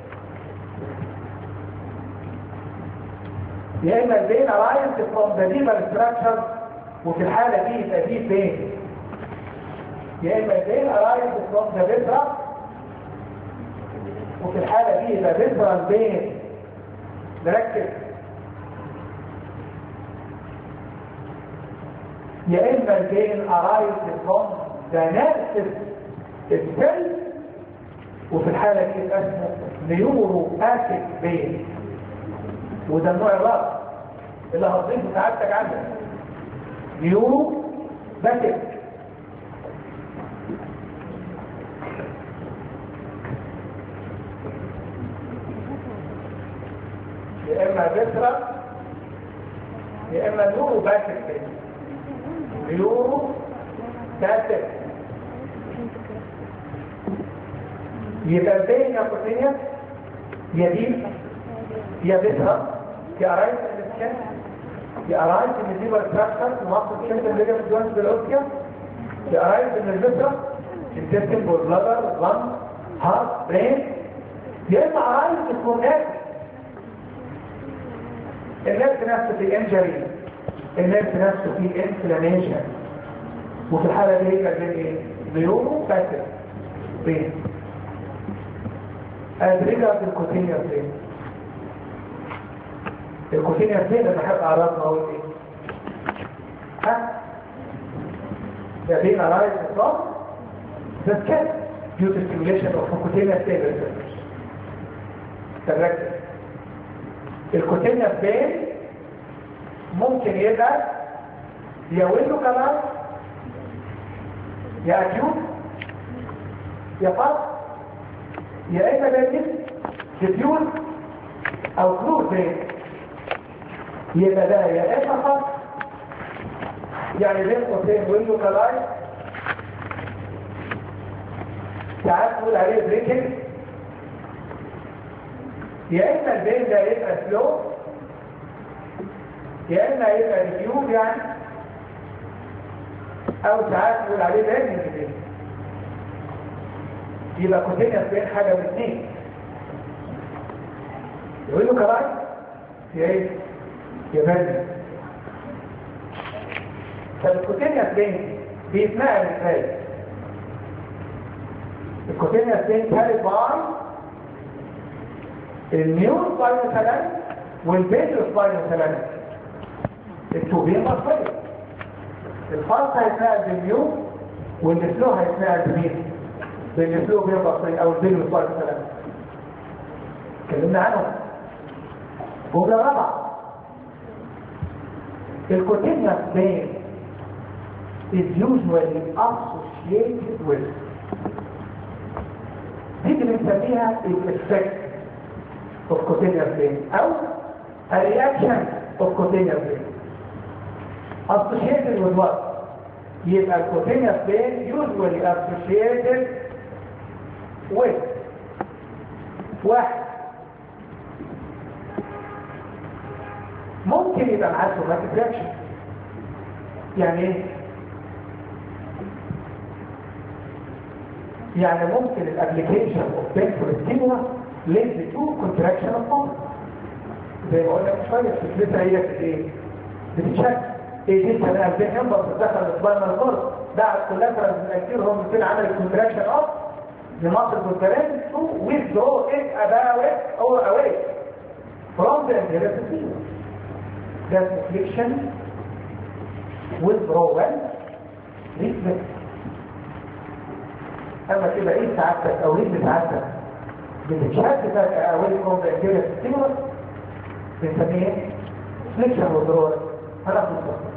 يا اما البين arrives from the deeper structure وفي الحالة دي يبقى deep pain، يا اما البين arrives from the viscera وفي الحالة دي يبقى visceral pain. نركز. يا اما البين arrives from the nervous itself وفي الحالة دي يبقى اسمه نيورو اسيد بين، وده النوع الرابع اللي هتضيفه سعادتك عندك نيورو باسيد. يا اما بسرة يا اما نيورو باسيد بين. نيورو باسيد يبقى البين يا كوتينيا يا دي يا بسرة يا قرايب الاسكان يا قرايب من الديبر تراكتر ومصر الشمس اللي جايه في الجوانس بالاوسكا يا قرايب من البسرة الديسكن والبلادر لانج هارت برين، يا اما قرايب الكونات. الناس نفسه في انجري، الناس نفسه في انفلاميشن، وفي الحالة دي يبقى بين ايه؟ نيورو باسيد بين. ادريجا الكوتينيا بين. الكوتينيا بين انا بحب اعرفها اقول ايه؟ ها ده بين arise from the skin due to stimulation of cutaneous vein receptors. تركز الكوتينيوس فين ممكن يبقى يا ويندو كمان يا اكيوت يا فرق يا اما بيجي ديفيوز او كلوز فين، يبقى ده يا اما فرق يعني بين قوسين ويندو كمان ساعات نقول عليه بريكنج، يا اما البين ده يبقى سلو يا اما يبقى ريفيوز يعني، او ساعات نقول عليه بين كده. يبقى كوتينيوس بين حاجه من اثنين، يقول له كمان يا ايه يا بين. فالكوتينيوس بين بيتنقل ازاي؟ الكوتينيوس بين كارد باي النيو سباينال ثلاث والبيتر سباينال ثلاث التوبين مصرية. الفرق هيتنقل بالنيو والسلو هيتنقل بمين؟ بالسلو بين مصرية او البيتر سباينال ثلاث. اتكلمنا عنهم. جملة رابعة الكوتينيوس بين is usually associated with دي اللي بنسميها الeffect of cutaneous vein او a reaction of cutaneous vein associated with what؟ يبقى cutaneous vein usually associated with واحد ممكن يبقى معاه somatic reaction. يعني ايه؟ يعني ممكن الابليكيشن اوف painful stimulus leads to contraction of muscle. زي ما قلنا من شويه فكرتها هي ايه؟ بتتشكل ايه دي كمان بتنبض بتدخل السباينال كورد بعد كولاترال كتير هم بيصير عمل الكونتراكشن اوف the muscle contraction to withdraw it about or away from the anterior stimulus. That's affliction withdrawal reflex. اما كده ايه سعادتك او رجل سعادتك بتتشد فجأة اوي from the anterior stimulus بنسميه affliction withdrawal. هناخد الصوت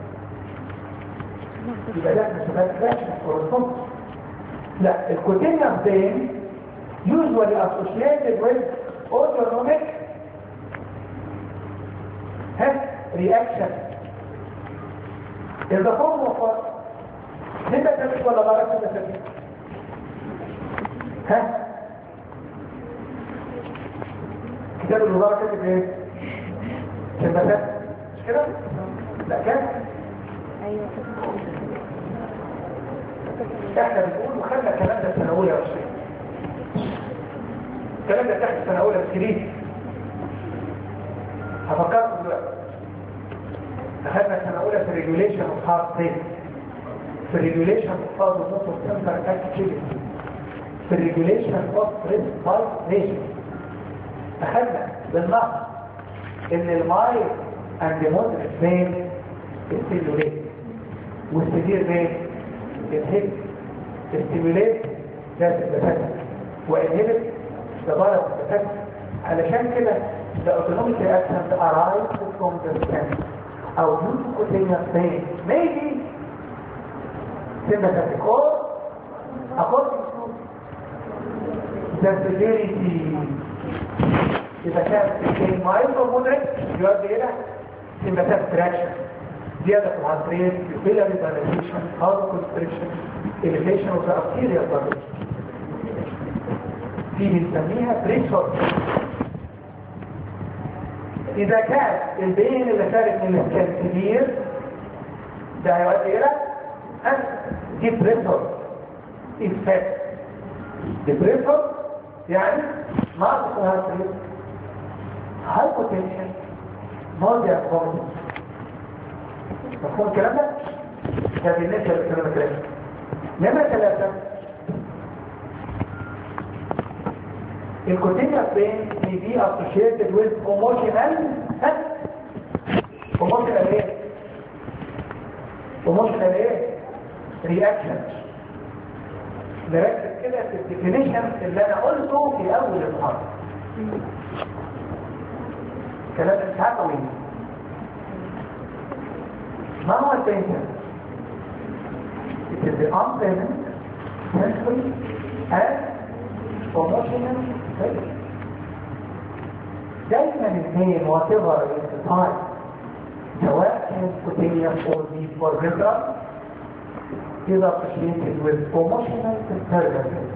يبقى ده مش فاكراشن كورسبوند. لا الكوتينيوس بين usually associated with autonomic reaction in the form of what? نبقى تمشي ولا غارك نبقى تمشي؟ ها؟ كتاب الوزارة كتب ايه؟ كلمتات مش كده؟ لا كده؟ ايوه احنا بنقول وخلنا الكلام ده السنة أولى يا شيخ. الكلام ده تحت السنة أولى بسكريت. هفكركم دلوقتي. أخذنا السنة أولى في الريجوليشن اوف هارت ريت. في الريجوليشن اوف هارت موتور سنتر اكتيفيتي. في الريجوليشن اوف ريسبيريشن. أخذنا بالنص إن المايل اند مودريت فين ستيموليت والسيفير فين inhibit stimulate ذات التفتح وinhibit تضارب التفتح. علشان كده the autonomic reaction arise from the stem او due to cutaneous pain maybe sympathetic or according to the severity. إذا كان pain mild or moderate يؤدي إلى sympathetic reaction زيادة في العصرية capillary dilation, heart constriction, elevation of the arterial blood. دي بنسميها pressure. إذا كان البين اللي خارج من السكان كبير ده هيؤدي إلى depressor effect. depressor يعني ناقص العصرية hypotension nausea vomiting. مفهوم الكلام ده؟ ده بالنسبة للكلام الكلام. نمرة ثلاثة الكوتينيوس بين may be associated with emotional emotional ايه؟ ايموشنال ايه؟ رياكشن. نركز كده في الديفينيشن اللي انا قلته في اول المحاضره. كلام مش عفوي. ما هو البينتر؟ It is the unpleasant sensory and emotional state. دايما الاثنين whatever is the time سواء كان spontaneous or deep or visceral is associated with emotional disturbances.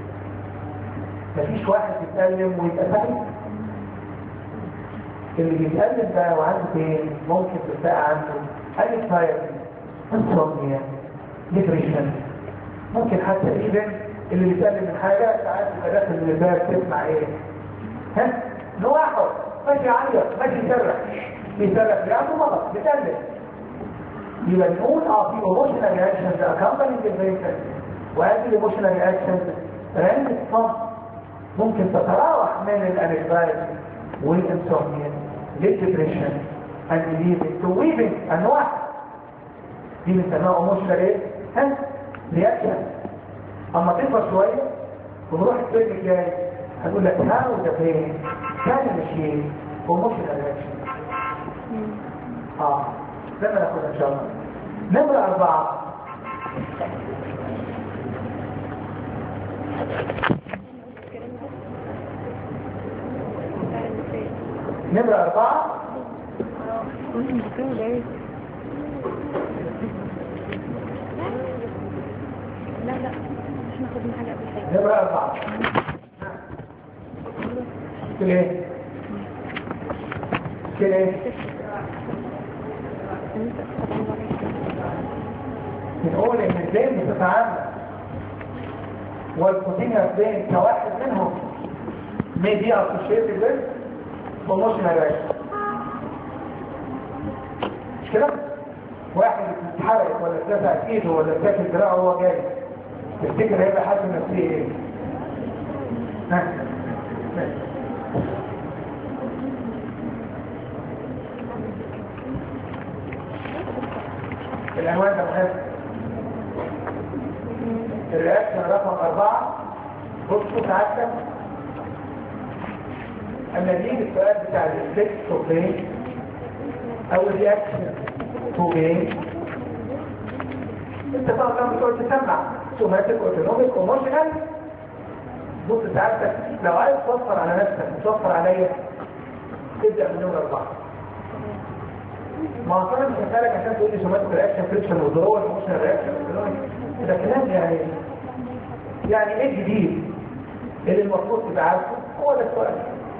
مفيش واحد يتكلم ويبقى سعيد. اللي بيتكلم ده وعنده فين ممكن تلاقي عنده anxiety, insomnia, depression. ممكن حتى ايفن اللي بيتكلم من حاجه ساعات يبقى داخل من الباب تسمع ايه؟ ها؟ نواحه ماشي يعيط ماشي يسرح بيسرح بيعمل مرض بيتكلم. يبقى نقول اه في emotional reactions accompanying the patient وهذه الايموشنال رياكشنز رانج صح ممكن تتراوح من الانكزايتي والانسومنيا للديبريشن and leading to weeping انواع دي بنسميها ايموشنال ايه؟ ها؟ رياكشن. اما تكبر شويه ونروح الفيلم الجاي هتقول لك هاو ده فين؟ كان ماشيين ايموشنال رياكشن. اه زي ما ناخدها ان شاء الله. نمرة أربعة نمرة أربعة لا لا مش ناخد من حاجة قبل حاجة. نمرة أربعة كل ايه؟ كل ايه؟ بنقول ان البين بتتعامل والكوتينيا بين كواحد منهم may be associated with emotional reaction. مش كده؟ واحد اتحرق ولا اتلسع ايده ولا اتاكل دراعه وهو جاي تفتكر هيبقى حد نفسيه ايه؟ ها؟ العنوان ده مهم. الرياكشن رقم أربعة بصوا ساعتك أما نيجي السؤال بتاع الإفكت تو بين أو الرياكشن تو بين أنت طبعا بتقول تسمع سوماتيك أوتونوميك ايموشنال. بص ساعتك لو عايز توفر على نفسك وتوفر عليا تبدأ من نمرة أربعة. ما اعتقد مش هسألك عشان تقول لي سوماتيك رياكشن فريكشن وذرول ايموشنال رياكشن ده كلام يعني يعني ايه الجديد اللي المفروض تبقى عارفه؟ هو ده السؤال.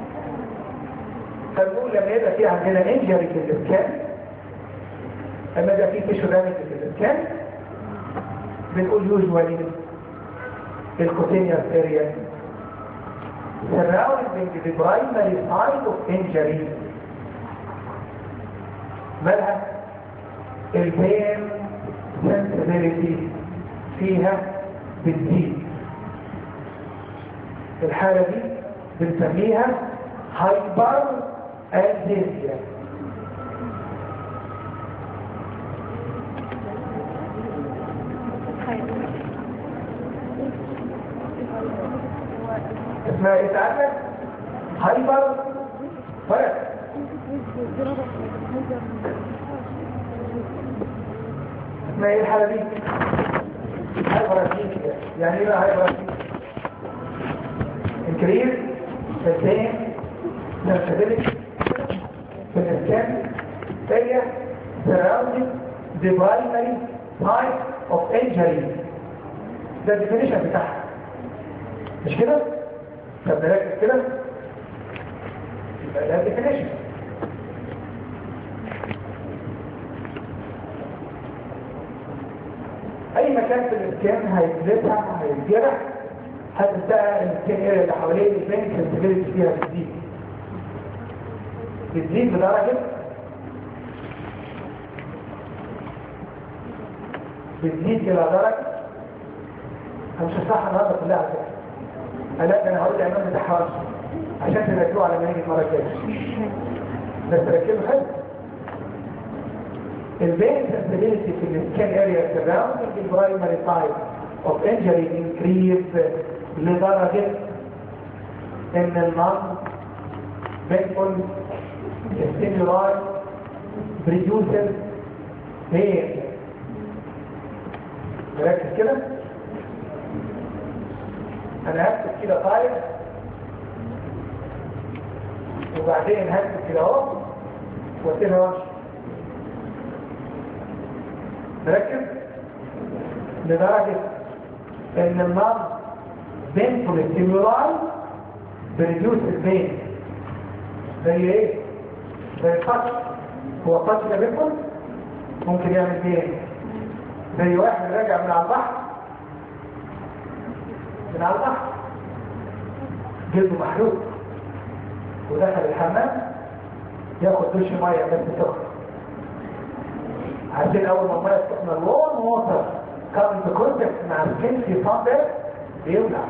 فبنقول لما يبقى في عندنا انجري في الاسكان لما يبقى في تيشو دامج في الاسكان بنقول يوجوالي الكوتينيوس اريا surrounding the primary site of injury. مالها؟ البين سنسبيليتي فيها بتزيد. الحالة دي بنسميها هايبر ألزيزيا. اسمها ايه تعرف؟ هايبر فرق. اسمها ايه الحالة دي؟ هايبر ألزيزيا. يعني ايه هايبر ألزيزيا؟ increase the pain sensitivity في الإسكان area surrounding the primary site of injury. ده الديفينيشن بتاعها مش كده؟ طب نركز كده يبقى ده الديفينيشن. أي مكان في الإسكان هيتلسع هيتجرح هتبدأ الكائن اللي حواليه البين سنسبيليتي فيها بتزيد بتزيد بدرجة بتزيد إلى درجة أنا مش هصحى النهارده كلها على فكرة. لا أنا هقول العنوان بتاعها عشان تركزوا على ما نيجي المرة الجاية بس تركزوا حلو. البين sensitivity في السكين اريا surrounding البرايمري سايت of injury increase لدرجة ان النون painful stimuli produces pain. مركز كده؟ انا هكتب كده طيب وبعدين هكتب كده اهو واسيبها وامشي. مركز؟ لدرجة ان النار بينفول ستيمولاي بريديوس البين. زي ايه؟ زي التاتش. هو التاتش ده بينفول ممكن يعمل بين. زي واحد راجع من على البحر من على البحر جلده محروق ودخل الحمام ياخد دش ميه بس سخن. عشان اول ما الميه السخنه الورم ووتر كام في كونتاكت مع السكين في صدر بيولع.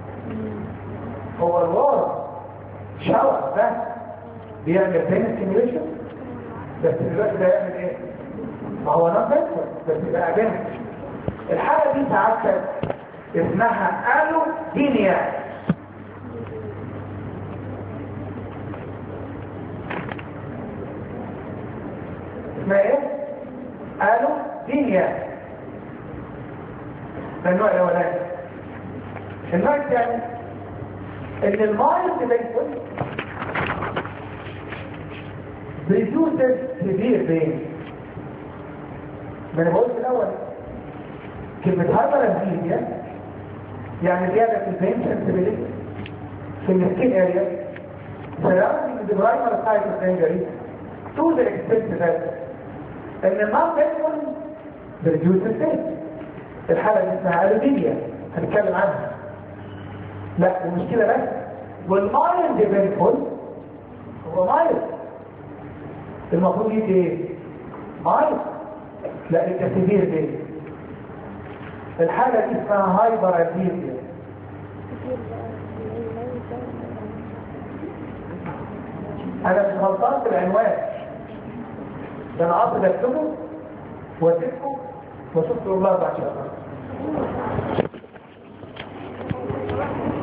هو الورم شاور ده بيعمل بين ستيميوليشن بس دلوقتي ده يعمل ايه؟ ما هو نون بينفول بس يبقى جامد. الحاله دي ساعات اسمها الودينيا. اسمها ايه؟ الودينيا. ده النوع الاولاني. النوع الثاني ان المايند بينفول بيدوسس كبير بين. ما انا بقول في الاول كلمة هايبرامنيزيا يعني زيادة في البين سنسبيليتي في السكين اريا surrounding the primary site of injury to the extent that ان النون بينفول بريديوس البين. الحالة دي اسمها الودينيا هنتكلم عنها. لا المشكلة بس والمايند بينفول هو مايند المفروض يجي ايه؟ مايند. لا انت سيفير بين. الحالة دي اسمها هايبرامنيزيا. انا مش غلطان في العنوان ده، انا قصدي اكتبه واسيبكم واشوف الله بعد شهر.